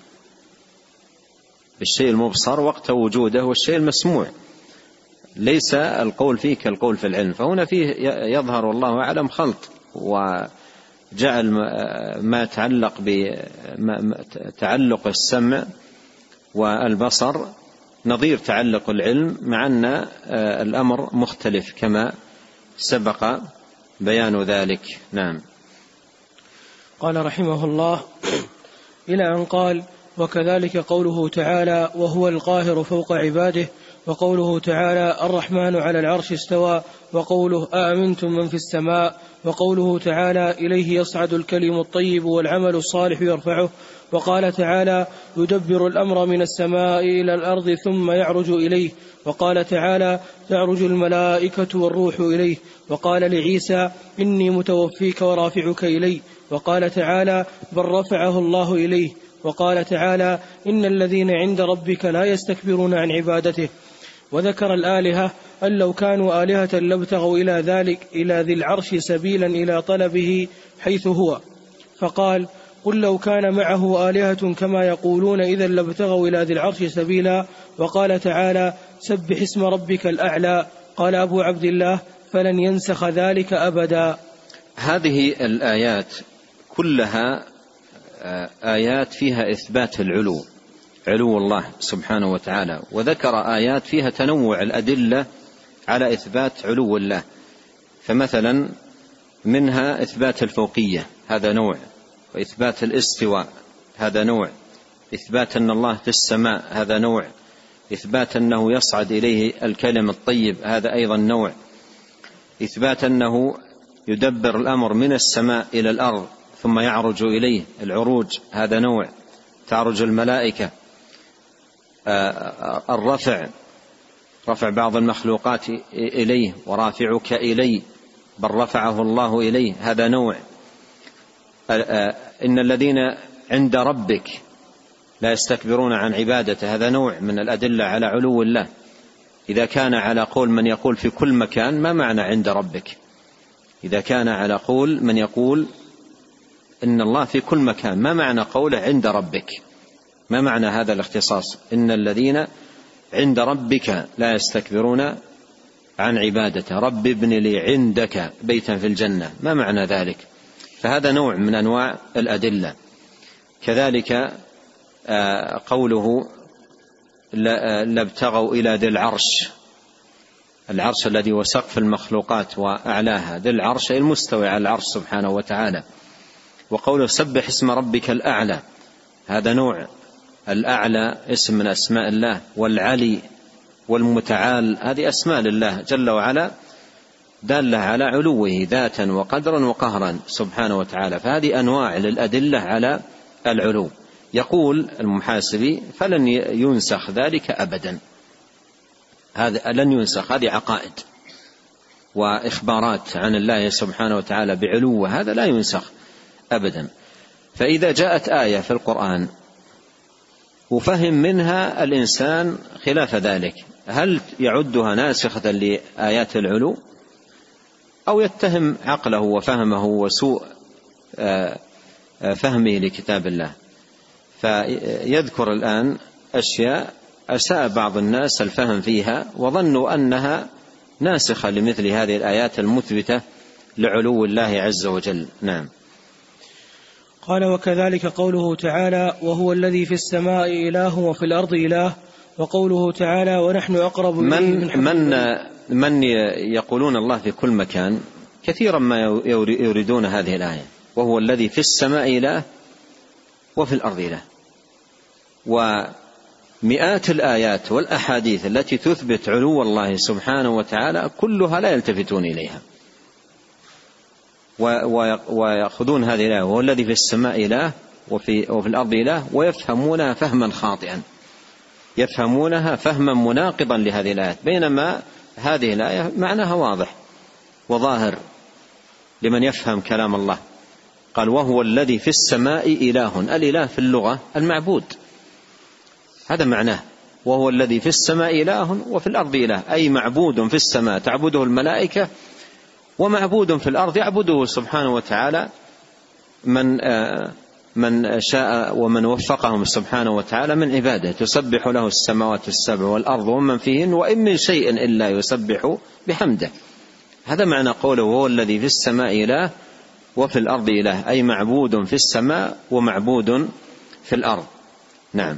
بالشيء المبصر وقت وجوده والشيء المسموع، ليس القول فيه كالقول في العلم. فهنا فيه يظهر والله أعلم خلط، وجعل ما يتعلق بتعلق السمع والبصر نظير تعلق العلم، مع أن الأمر مختلف كما سبق بيان ذلك. نعم. قال رحمه الله إلى أن قال وكذلك قوله تعالى وهو القاهر فوق عباده، وقوله تعالى الرحمن على العرش استوى، وقوله أأمنتم من في السماء، وقوله تعالى إليه يصعد الكلم الطيب والعمل الصالح يرفعه، وقال تعالى يدبر الأمر من السماء إلى الأرض ثم يعرج إليه، وقال تعالى تعرج الملائكة والروح إليه، وقال لعيسى إني متوفيك ورافعك إلي، وقال تعالى بل رفعه الله إليه، وقال تعالى إن الذين عند ربك لا يستكبرون عن عبادته. وذكر الآلهة أن لو كانوا آلهة لابتغوا إلى ذلك إلى ذي العرش سبيلا إلى طلبه حيث هو، فقال قل لو كان معه آلهة كما يقولون إذا لابتغوا إلى ذي العرش سبيلا. وقال تعالى سبح اسم ربك الأعلى. قال أبو عبد الله فلن ينسخ ذلك أبدا. هذه الآيات كلها آيات فيها إثبات العلو، علو الله سبحانه وتعالى، وذكر آيات فيها تنوع الأدلة على إثبات علو الله. فمثلا منها إثبات الفوقية هذا نوع، وإثبات الاستواء هذا نوع، إثبات أن الله في السماء هذا نوع، إثبات أنه يصعد إليه الكلم الطيب هذا أيضا نوع، إثبات أنه يدبر الأمر من السماء إلى الأرض ثم يعرج إليه العروج هذا نوع، تعرج الملائكة، الرفع رفع بعض المخلوقات إليه ورافعك إليه بل رفعه الله إليه هذا نوع، إن الذين عند ربك لا يستكبرون عن عبادته هذا نوع من الأدلة على علو الله. إذا كان على قول من يقول في كل مكان ما معنى عند ربك؟ إذا كان على قول من يقول إن الله في كل مكان ما معنى قوله عند ربك؟ ما معنى هذا الاختصاص إن الذين عند ربك لا يستكبرون عن عبادته؟ رب ابن لي عندك بيتا في الجنة، ما معنى ذلك؟ فهذا نوع من أنواع الأدلة. كذلك قوله لابتغوا إلى ذي العرش، العرش الذي هو سقف المخلوقات وأعلاها، ذي العرش المستوي على العرش سبحانه وتعالى. وقوله سبح اسم ربك الأعلى، هذا نوع. الأعلى اسم من أسماء الله، والعلي والمتعال هذه أسماء لله جل وعلا دالة على علوه ذاتا وقدرا وقهرا سبحانه وتعالى. فهذه أنواع للأدلة على العلو. يقول المحاسبي فلن ينسخ ذلك أبدا، هذا لن ينسخ، هذه عقائد وإخبارات عن الله سبحانه وتعالى بعلوه، هذا لا ينسخ أبدا. فإذا جاءت آية في القرآن وفهم منها الإنسان خلاف ذلك، هل يعدها ناسخة لآيات العلو أو يتهم عقله وفهمه وسوء فهمه لكتاب الله؟ فيذكر الآن أشياء أساء بعض الناس الفهم فيها وظنوا أنها ناسخة لمثل هذه الآيات المثبتة لعلو الله عز وجل. نعم. قال وكذلك قوله تعالى وهو الذي في السماء إله وفي الأرض إله، وقوله تعالى ونحن أقرب إليه من حبل من, من يقولون الله في كل مكان كثيرا ما يريدون هذه الآية، وهو الذي في السماء إله وفي الأرض إله. ومئات الآيات والأحاديث التي تثبت علو الله سبحانه وتعالى كلها لا يلتفتون إليها ويأخذون هذه الآية وهو الذي في السماء إله وفي, وفي الأرض إله، ويفهمونها فهما خاطئا، يفهمونها فهما مناقضا لهذه الآيات، بينما هذه الآية معناها واضح وظاهر لمن يفهم كلام الله. قال وهو الذي في السماء إله، الإله في اللغة المعبود، هذا معناه، وهو الذي في السماء إله وفي الأرض إله، أي معبود في السماء تعبده الملائكة، ومعبود في الأرض يعبده سبحانه وتعالى من من شاء ومن وفقهم سبحانه وتعالى من عباده، تسبح له السماوات السبع والأرض ومن فيهن وإن من شيء إلا يسبح بحمده. هذا معنى قوله وهو الذي في السماء إله وفي الأرض إله، أي معبود في السماء ومعبود في الأرض. نعم.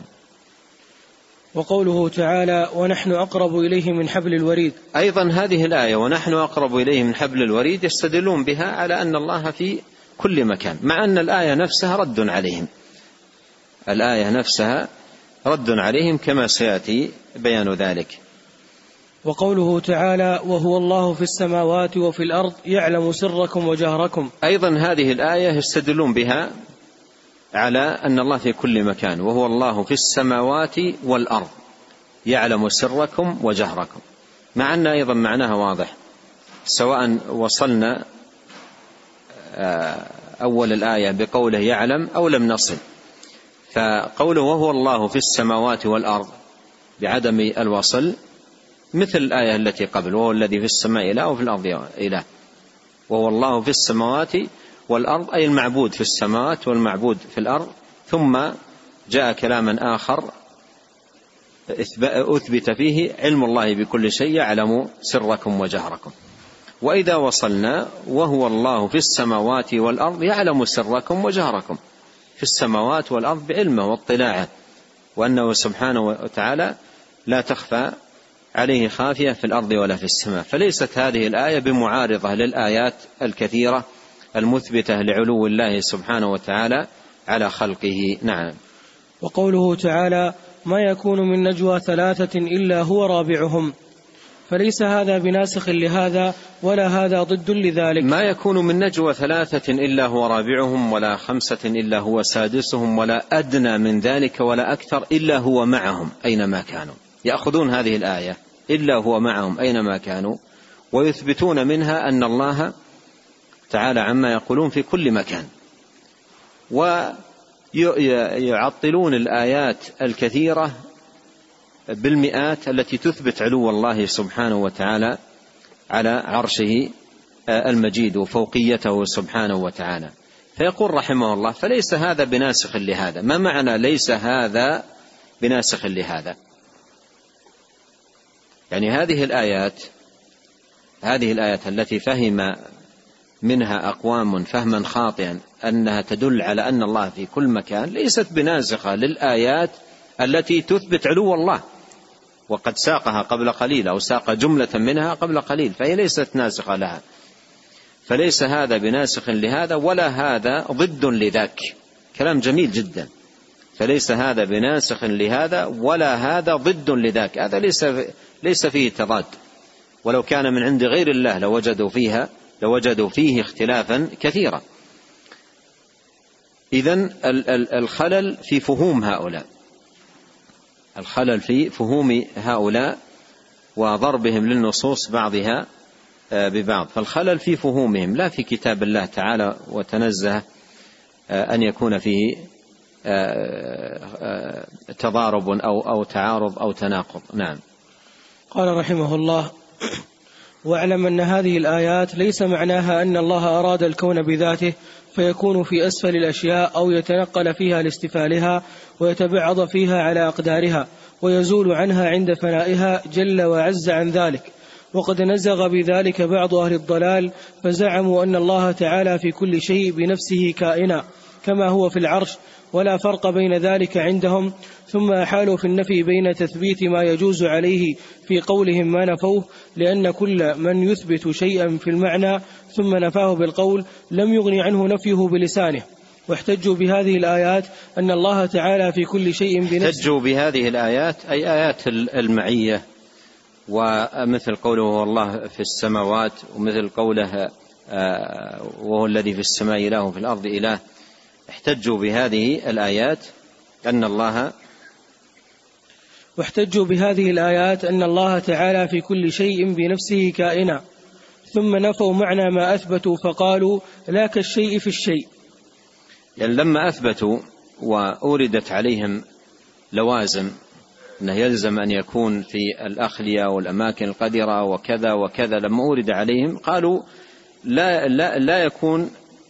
وقوله تعالى ونحن أقرب إليه من حبل الوريد، أيضا هذه الآية ونحن أقرب إليه من حبل الوريد يستدلون بها على أن الله في كل مكان، مع أن الآية نفسها رد عليهم، الآية نفسها رد عليهم كما سيأتي بيان ذلك. وقوله تعالى وهو الله في السماوات وفي الأرض يعلم سركم وجهركم، أيضا هذه الآية يستدلون بها على أن الله في كل مكان، وهو الله في السماوات والأرض يعلم سركم وجهركم، مع أن أيضا معناها واضح، سواء وصلنا أول الآية بقوله يعلم أو لم نصل. فقوله وهو الله في السماوات والأرض بعدم الوصل مثل الآية التي قبل وهو الذي في السماء إله وفي الأرض إله، وهو الله في السماوات والأرض أي المعبود في السماوات والمعبود في الأرض. ثم جاء كلاما آخر أثبت فيه علم الله بكل شيء يعلم سركم وجهركم. وإذا وصلنا وهو الله في السماوات والأرض يعلم سركم وجهركم، في السماوات والأرض بعلمه واطلاعه، وأنه سبحانه وتعالى لا تخفى عليه خافية في الأرض ولا في السماء. فليست هذه الآية بمعارضة للآيات الكثيرة المثبتة لعلو الله سبحانه وتعالى على خلقه. نعم. وقوله تعالى ما يكون من نجوى ثلاثة إلا هو رابعهم، فليس هذا بناسخ لهذا ولا هذا ضد لذلك. ما يكون من نجوى ثلاثة إلا هو رابعهم ولا خمسة إلا هو سادسهم ولا أدنى من ذلك ولا أكثر إلا هو معهم أينما كانوا. يأخذون هذه الآية إلا هو معهم أينما كانوا ويثبتون منها أن الله تعالى عما يقولون في كل مكان، ويعطلون الآيات الكثيرة بالمئات التي تثبت علو الله سبحانه وتعالى على عرشه المجيد وفوقيته سبحانه وتعالى. فيقول رحمه الله فليس هذا بناسخ لهذا. ما معنى ليس هذا بناسخ لهذا؟ يعني هذه الآيات هذه الآيات التي فهم منها أقوام فهما خاطئا أنها تدل على أن الله في كل مكان ليست بناسخة للآيات التي تثبت علو الله، وقد ساقها قبل قليل أو ساق جملة منها قبل قليل، فهي ليست ناسخة لها. فليس هذا بناسخ لهذا ولا هذا ضد لذاك. كلام جميل جدا. فليس هذا بناسخ لهذا ولا هذا ضد لذاك. هذا ليس ليس فيه تضاد، ولو كان من عند غير الله لوجدوا فيها لوجدوا فيه اختلافا كثيرا. إذن الخلل في فهوم هؤلاء الخلل في فهوم هؤلاء وضربهم للنصوص بعضها ببعض. فالخلل في فهومهم لا في كتاب الله تعالى وتنزه أن يكون فيه تضارب أو أو تعارض أو تناقض. نعم. قال رحمه الله: واعلم أن هذه الآيات ليس معناها أن الله أراد الكون بذاته فيكون في أسفل الأشياء أو يتنقل فيها لاستفالها ويتبعض فيها على أقدارها ويزول عنها عند فنائها جل وعز عن ذلك. وقد نزغ بذلك بعض أهل الضلال فزعموا أن الله تعالى في كل شيء بنفسه كائنا كما هو في العرش، ولا فرق بين ذلك عندهم، ثم أحالوا في النفي بين تثبيت ما يجوز عليه في قولهم ما نفوه، لأن كل من يثبت شيئا في المعنى ثم نفاه بالقول لم يغني عنه نفيه بلسانه. واحتجوا بهذه الآيات أن الله تعالى في كل شيء بنفسه. احتجوا بهذه الآيات أي آيات المعية، ومثل قوله هو الله في السماوات، ومثل قوله وهو الذي في السماء إله وفي الأرض إله. احتجوا بهذه الآيات أن الله واحتجوا بهذه الآيات أن الله تعالى في كل شيء بنفسه كائنا، ثم نفوا معنى ما أثبتوا فقالوا لا كالشيء في الشيء. يعني لما أثبتوا وأوردت عليهم لوازم أنه يلزم أن يكون في الأخلية والأماكن القدرة وكذا وكذا، لما أورد عليهم قالوا لا, لا, لا يكون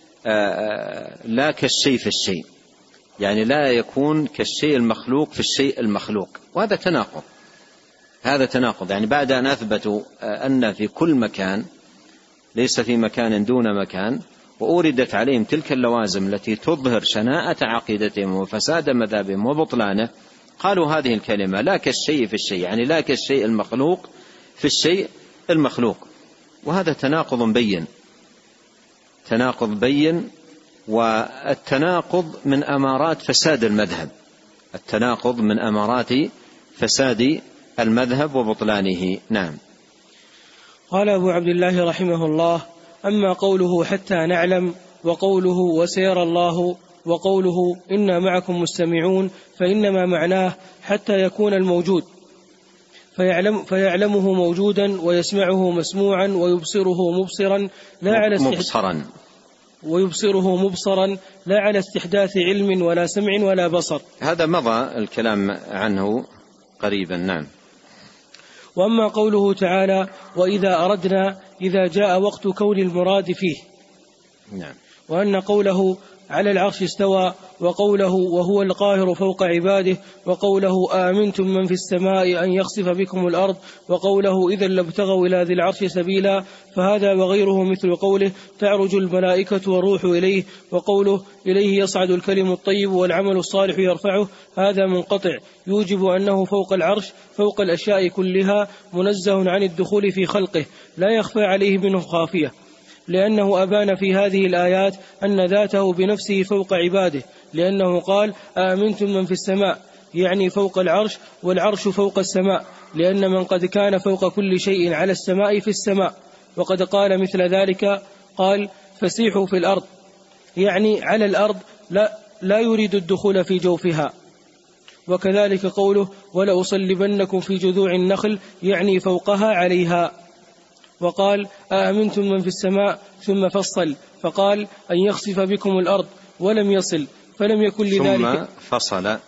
لا كالشيء في الشيء، يعني لا يكون كالشيء المخلوق في الشيء المخلوق. وهذا تناقض هذا تناقض يعني بعد أن أثبتوا أن في كل مكان ليس في مكان دون مكان، وأوردت عليهم تلك اللوازم التي تظهر شناعة عقيدتهم وفساد مذهبهم وبطلانه، قالوا هذه الكلمة لا كالشيء في الشيء، يعني لا كالشيء المخلوق في الشيء المخلوق. وهذا تناقض بين تناقض بين والتناقض من أمارات فساد المذهب التناقض من أمارات فساد المذهب وبطلانه. نعم. قال أبو عبد الله رحمه الله: أما قوله حتى نعلم، وقوله وسيرى الله، وقوله إنا معكم مستمعون، فإنما معناه حتى يكون الموجود فيعلم فيعلمه موجودا ويسمعه مسموعا ويبصره مبصرا لا على مبصرا ويبصره مبصرا لا على استحداث علم ولا سمع ولا بصر. هذا مضى الكلام عنه قريبا. نعم. وأما قوله تعالى: وإذا أردنا، إذا جاء وقت كون المراد فيه. نعم. وأن قوله على العرش استوى، وقوله وهو القاهر فوق عباده، وقوله آمنتم من في السماء أن يخسف بكم الأرض، وقوله إذا لابتغوا إلى ذي العرش سبيلا، فهذا وغيره مثل قوله تعرج الملائكة والروح إليه، وقوله إليه يصعد الكلم الطيب والعمل الصالح يرفعه، هذا منقطع يوجب أنه فوق العرش فوق الأشياء كلها منزه عن الدخول في خلقه لا يخفى عليه منه خافية، لأنه أبان في هذه الآيات أن ذاته بنفسه فوق عباده، لأنه قال آمنتم من في السماء، يعني فوق العرش، والعرش فوق السماء، لأن من قد كان فوق كل شيء على السماء في السماء. وقد قال مثل ذلك، قال فسيحوا في الأرض، يعني على الأرض لا, لا يريد الدخول في جوفها. وكذلك قوله ولأصلبنكم في جذوع النخل، يعني فوقها عليها. وقال آمنتم من في السماء، ثم فصل فقال أن يخسف بكم الأرض، ولم يصل فلم يكن لذلك. ثم فصل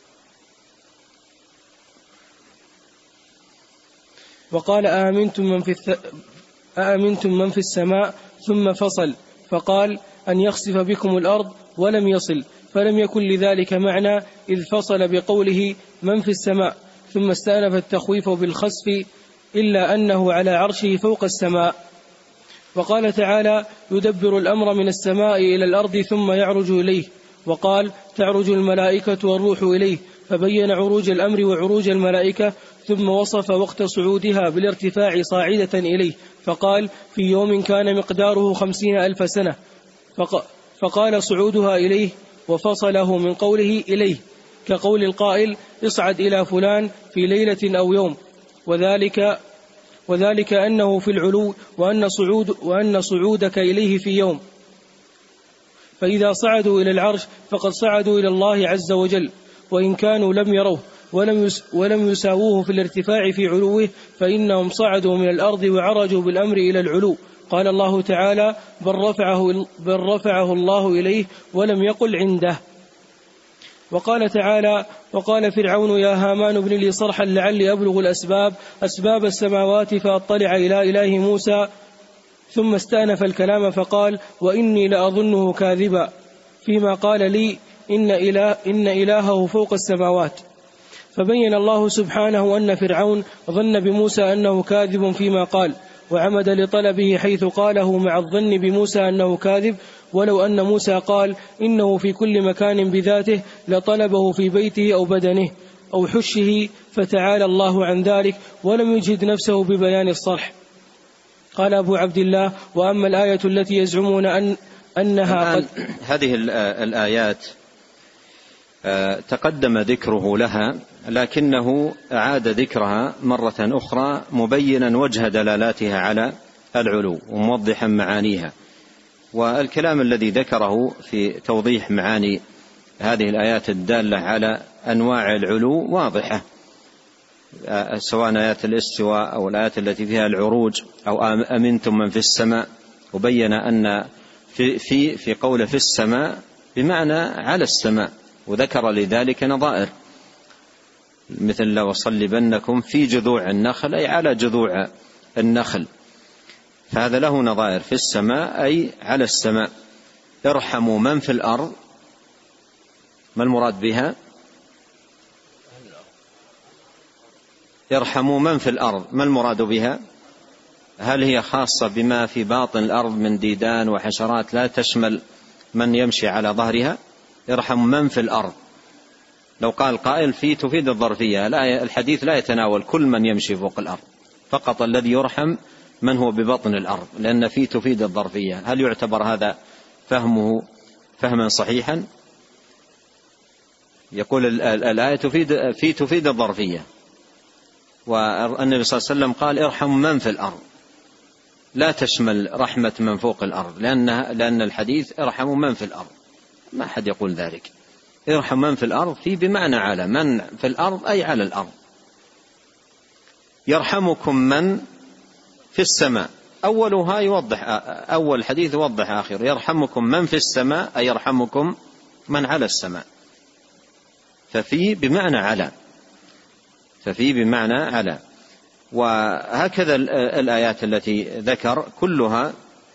وقال آمنتم من في الث... آمنتم من في السماء، ثم فصل فقال أن يخسف بكم الأرض، ولم يصل فلم يكن لذلك معنى، إذ فصل بقوله من في السماء، ثم استأنف التخويف بالخسف إلا أنه على عرشه فوق السماء. وقال تعالى يدبر الأمر من السماء إلى الأرض ثم يعرج إليه. وقال تعرج الملائكة والروح إليه، فبين عروج الأمر وعروج الملائكة، ثم وصف وقت صعودها بالارتفاع صاعدة إليه، فقال في يوم كان مقداره خمسين ألف سنة، فقال صعودها إليه وفصله من قوله إليه، كقول القائل اصعد إلى فلان في ليلة أو يوم، وذلك وذلك أنه في العلو، وأن, صعود وأن صعودك إليه في يوم. فإذا صعدوا إلى العرش فقد صعدوا إلى الله عز وجل، وإن كانوا لم يروه ولم, يس ولم يساووه في الارتفاع في علوه، فإنهم صعدوا من الأرض وعرجوا بالأمر إلى العلو. قال الله تعالى بل رفعه, بل رفعه الله إليه ولم يقل عنده. وقال تعالى وقال فرعون يا هامان ابن لي صرحا لعلي أبلغ الأسباب أسباب السماوات فأطلع إلى إله موسى، ثم استأنف الكلام فقال وإني لأظنه كاذبا فيما قال لي إن, إله إن إلهه فوق السماوات. فبين الله سبحانه أن فرعون ظن بموسى أنه كاذب فيما قال، وعمد لطلبه حيث قاله مع الظن بموسى أنه كاذب، ولو أن موسى قال إنه في كل مكان بذاته لطلبه في بيته أو بدنه أو حشه، فتعالى الله عن ذلك ولم يجهد نفسه ببيان الصرح. قال أبو عبد الله وأما الآية التي يزعمون أن أنها قد هذه الآيات تقدم ذكره لها، لكنه أعاد ذكرها مرة أخرى مبينا وجه دلالاتها على العلو وموضحا معانيها. والكلام الذي ذكره في توضيح معاني هذه الآيات الدالة على أنواع العلو واضحة، سواء آيات الاستواء أو الآيات التي فيها العروج أو أمنتم من في السماء، وبين أن في, في, في قول في السماء بمعنى على السماء، وذكر لذلك نظائر مثل لأصلبنكم في جذوع النخل أي على جذوع النخل، فهذا له نظائر. في السماء أي على السماء. ارحموا من في الأرض، ما المراد بها؟ ارحموا من في الأرض، ما المراد بها؟ هل هي خاصة بما في باطن الأرض من ديدان وحشرات لا تشمل من يمشي على ظهرها؟ ارحموا من في الأرض. لو قال قائل في تفيد الظرفية، لا، الحديث لا يتناول كل من يمشي فوق الأرض، فقط الذي يرحم من هو ببطن الأرض، لأن في تفيد الظرفية. هل يعتبر هذا فهمه فهما صحيحا؟ يقول الآية تفيد في تفيد الظرفية، والنبي صلى الله عليه وسلم قال ارحموا من في الأرض، لا تشمل رحمة من فوق الأرض، لأن لأن الحديث ارحموا من في الأرض، ما أحد يقول ذلك. ارحم من في الأرض في بمعنى على، من في الأرض أي على الأرض. يرحمكم من في السماء، أولها يوضح، أول حديث يوضح آخر. يرحمكم من في السماء أي يرحمكم من على السماء، ففي بمعنى على، ففي بمعنى على. وهكذا الآيات التي ذكر كلها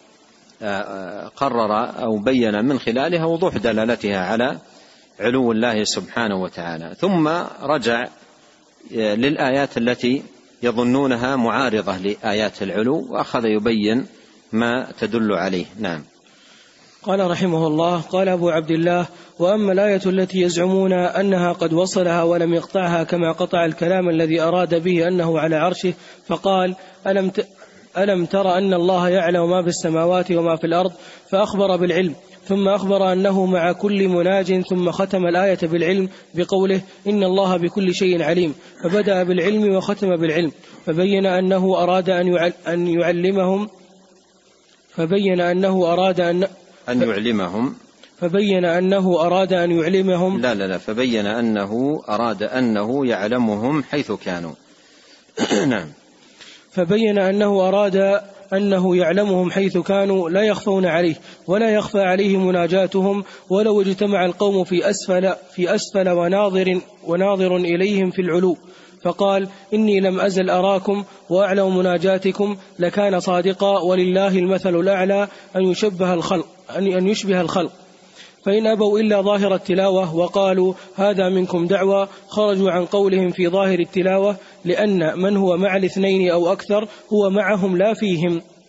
قرر أو بين من خلالها وضوح دلالتها على علو الله سبحانه وتعالى. ثم رجع للآيات التي يظنونها معارضة لآيات العلو، وأخذ يبين ما تدل عليه. نعم. قال رحمه الله قال أبو عبد الله وأما الآية التي يزعمون أنها قد وصلها ولم يقطعها كما قطع الكلام الذي أراد به أنه على عرشه، فقال ألم, ت... ألم تر أن الله يعلم ما في السماوات وما في الأرض، فأخبر بالعلم، ثم أخبر أنه مع كل مناج، ثم ختم الآية بالعلم بقوله إن الله بكل شيء عليم، فبدأ بالعلم وختم بالعلم، فبين أنه أراد أن يعلمهم فبين أنه أراد أن أن يعلمهم فبين أنه أراد أن يعلمهم لا لا لا فبين أنه أراد أنه يعلمهم حيث كانوا. نعم. فبين أنه أراد أنه يعلمهم حيث كانوا لا يخفون عليه ولا يخفى عليه مناجاتهم، ولو اجتمع القوم في أسفل, في أسفل وناظر, وناظر إليهم في العلو، فقال إني لم أزل أراكم وأعلم مناجاتكم، لكان صادقا ولله المثل الأعلى أن يشبه الخلق أن يشبه الخلق. فإن أبوا إلا ظاهر التلاوة وقالوا هذا منكم دعوة، خرجوا عن قولهم في ظاهر التلاوة، لأن من هو مع الاثنين أو أكثر هو معهم لا فيهم.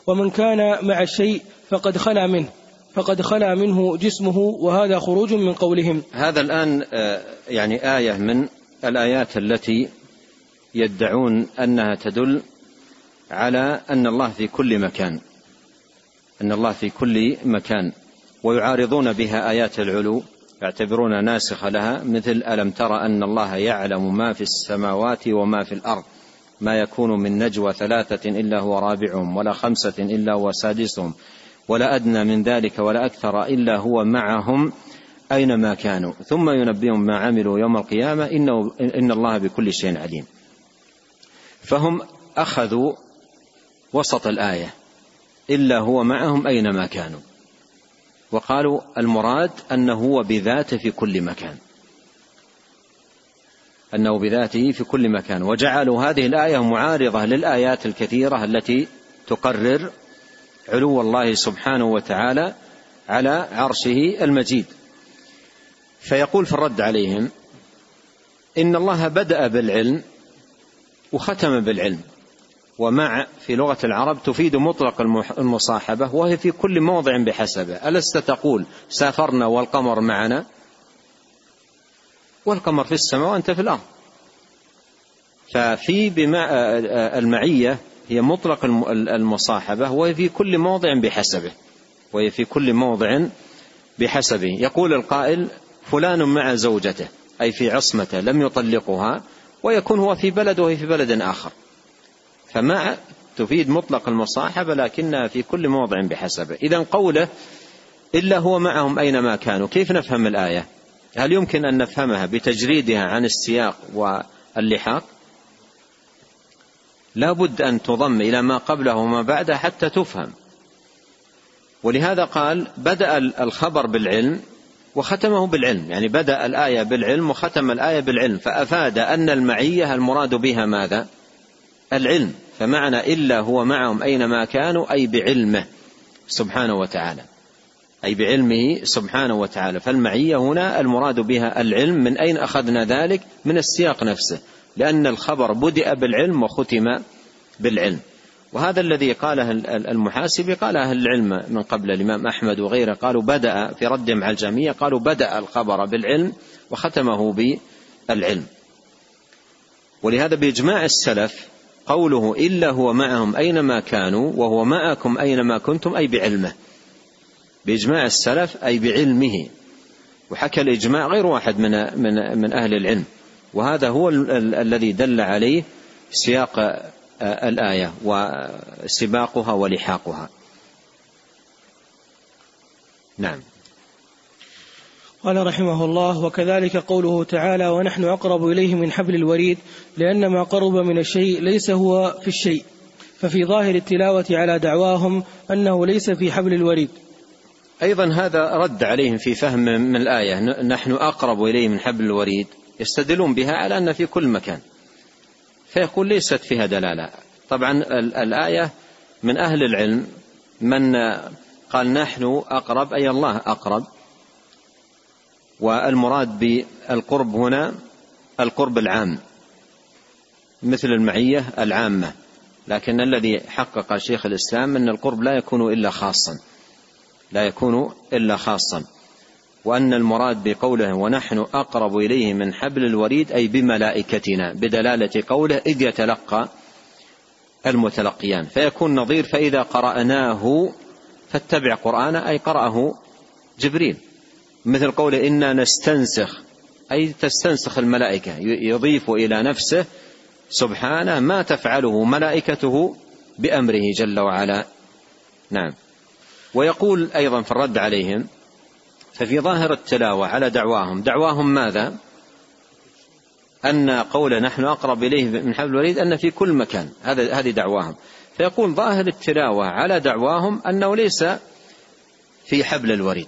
ومن كان مع الشيء فقد خلا منه فقد خلا منه جسمه، وهذا خروج من قولهم. هذا الآن يعني آية من الآيات التي يدعون أنها تدل على أن الله في كل مكان، أن الله في كل مكان، ويعارضون بها آيات العلو، يعتبرون ناسخة لها، مثل ألم ترى أن الله يعلم ما في السماوات وما في الأرض، ما يكون من نجوى ثلاثة إلا هو رابعهم، ولا خمسة إلا هو سادسهم، ولا أدنى من ذلك ولا أكثر إلا هو معهم أينما كانوا، ثم ينبئهم ما عملوا يوم القيامة إنه إن الله بكل شيء عليم. فهم أخذوا وسط الآية إلا هو معهم أينما كانوا، وقالوا المراد أنه هو بذاته في كل مكان، أنه بذاته في كل مكان، وجعلوا هذه الآية معارضة للآيات الكثيرة التي تقرر علو الله سبحانه وتعالى على عرشه المجيد. فيقول في الرد عليهم إن الله بدأ بالعلم وختم بالعلم، ومع في لغة العرب تفيد مطلق المصاحبة، وهي في كل موضع بحسبه. ألست تقول سافرنا والقمر معنا؟ والقمر في السماء وأنت في الأرض. ففي بما المعية هي مطلق المصاحبة، وهي في كل موضع بحسبه، وهي في كل موضع بحسبه. يقول القائل فلان مع زوجته، أي في عصمته لم يطلقها، ويكون هو في بلد وهي في بلد آخر، فمع تفيد مطلق المصاحبة لكنها في كل موضع بحسبه. إذن قوله إلا هو معهم أينما كانوا، كيف نفهم الآية؟ هل يمكن أن نفهمها بتجريدها عن السياق واللحاق؟ لا بد أن تضم إلى ما قبله وما بعده حتى تفهم. ولهذا قال بدأ الخبر بالعلم وختمه بالعلم، يعني بدأ الآية بالعلم وختم الآية بالعلم، فأفاد أن المعية المراد بها ماذا؟ العلم. فمعنى إلا هو معهم أينما كانوا أي بعلمه سبحانه وتعالى، أي بعلمه سبحانه وتعالى. فالمعية هنا المراد بها العلم. من أين أخذنا ذلك؟ من السياق نفسه، لأن الخبر بدأ بالعلم وختم بالعلم. وهذا الذي قاله المحاسبي قال أهل العلم من قبل الإمام أحمد وغيره، قالوا بدأ في رد مع الجميع، قالوا بدأ الخبر بالعلم وختمه بالعلم. ولهذا بإجماع السلف قوله إلا هو معهم أينما كانوا وهو معكم أينما كنتم أي بعلمه، بإجماع السلف أي بعلمه. وحكى الإجماع غير واحد من من من أهل العلم، وهذا هو الذي دل عليه سياق الآية وسباقها ولحاقها. نعم. قال رحمه الله: وكذلك قوله تعالى: ونحن أقرب إليه من حبل الوريد، لأن ما قرب من الشيء ليس هو في الشيء، ففي ظاهر التلاوة على دعواهم أنه ليس في حبل الوريد. أيضا هذا رد عليهم في فهم من الآية نحن أقرب إليه من حبل الوريد، يستدلون بها على أن في كل مكان، فيقول ليست فيها دلالة. طبعا الآية من أهل العلم من قال نحن أقرب أي الله أقرب، والمراد بالقرب هنا القرب العام مثل المعية العامة، لكن الذي حقق شيخ الإسلام أن القرب لا يكون إلا خاصا، لا يكون إلا خاصا، وأن المراد بقوله ونحن أقرب إليه من حبل الوريد أي بملائكتنا، بدلالة قوله إذ يتلقى المتلقيان، فيكون نظير فإذا قرأناه فاتبع قرآنه أي قرأه جبريل، مثل قوله إنا نستنسخ أي تستنسخ الملائكة، يضيف إلى نفسه سبحانه ما تفعله ملائكته بأمره جل وعلا. نعم. ويقول أيضا في الرد عليهم ففي ظاهر التلاوة على دعواهم، دعواهم ماذا؟ أن قول نحن أقرب إليه من حبل الوريد أن في كل مكان، هذا هذه دعواهم. فيقول ظاهر التلاوة على دعواهم أنه ليس في حبل الوريد،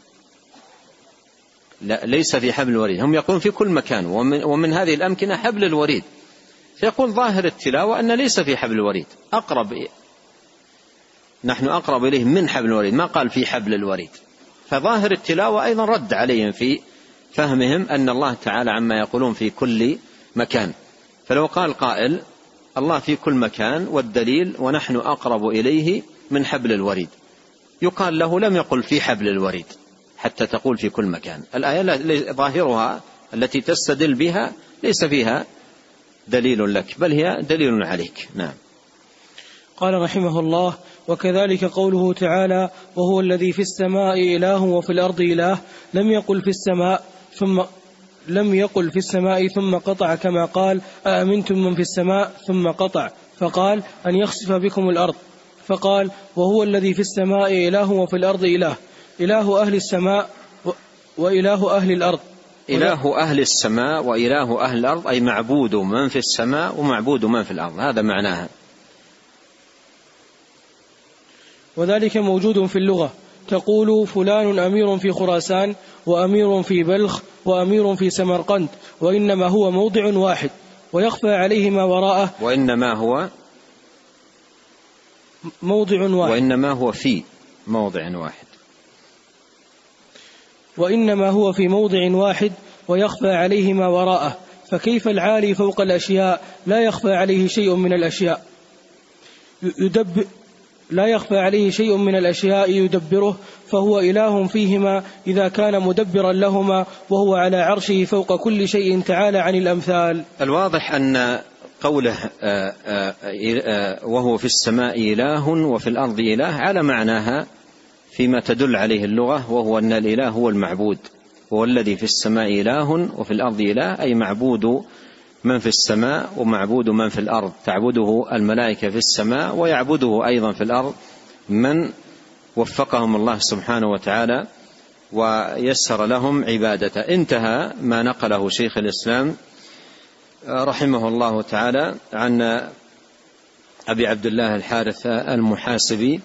لا ليس في حبل الوريد، هم يقولون في كل مكان ومن, ومن هذه الأمكنة حبل الوريد. فيقول ظاهر التلاوة أن ليس في حبل الوريد، أقرب نحن أقرب إليه من حبل الوريد، ما قال في حبل الوريد. فظاهر التلاوة أيضا رد عليهم في فهمهم أن الله تعالى عما يقولون في كل مكان. فلو قال قائل الله في كل مكان والدليل ونحن أقرب إليه من حبل الوريد، يقال له لم يقل في حبل الوريد حتى تقول في كل مكان. الآية ظاهرها التي تستدل بها ليس فيها دليل لك، بل هي دليل عليك. نعم. قال رحمه الله: وكذلك قوله تعالى: وهو الذي في السماء إله وفي الأرض إله، لم يقل في السماء ثم لم يقل في السماء ثم قطع، كما قال: أأمنتم من في السماء ثم قطع، فقال: أن يخسف بكم الأرض، فقال: وهو الذي في السماء إله وفي الأرض إله، إله أهل السماء وإله أهل الأرض. إله أهل السماء وإله أهل الأرض، أي معبود من في السماء ومعبود من في الأرض، هذا معناها. وذلك موجود في اللغة، تقول فلان أمير في خراسان، وأمير في بلخ، وأمير في سمرقند، وإنما هو موضع واحد ويخفى عليه ما وراءه. وإنما هو موضع واحد وإنما هو في موضع واحد وإنما هو في موضع واحد ويخفى عليه ما وراءه، فكيف العالي فوق الأشياء لا يخفى عليه شيء من الأشياء يدبر لا يخفى عليه شيء من الأشياء يدبره، فهو إله فيهما إذا كان مدبرا لهما، وهو على عرشه فوق كل شيء تعالى عن الأمثال. الواضح أن قوله آآ آآ وهو في السماء إله وفي الأرض إله على معناها فيما تدل عليه اللغة، وهو أن الإله هو المعبود، هو الذي في السماء إله وفي الأرض إله، أي معبود من في السماء ومعبود من في الأرض، تعبده الملائكة في السماء ويعبده أيضا في الأرض من وفقهم الله سبحانه وتعالى ويسر لهم عبادته. انتهى ما نقله شيخ الإسلام رحمه الله تعالى عن أبي عبد الله الحارث المحاسبي،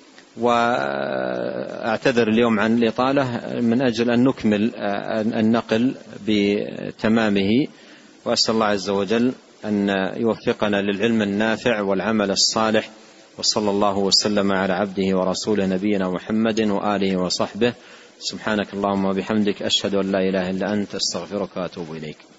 وأعتذر اليوم عن الإطالة من أجل أن نكمل النقل بتمامه، وأسأل الله عز وجل أن يوفقنا للعلم النافع والعمل الصالح، وصلى الله وسلم على عبده ورسوله نبينا محمد وآله وصحبه. سبحانك اللهم وبحمدك، أشهد أن لا إله إلا أنت، أستغفرك وأتوب إليك.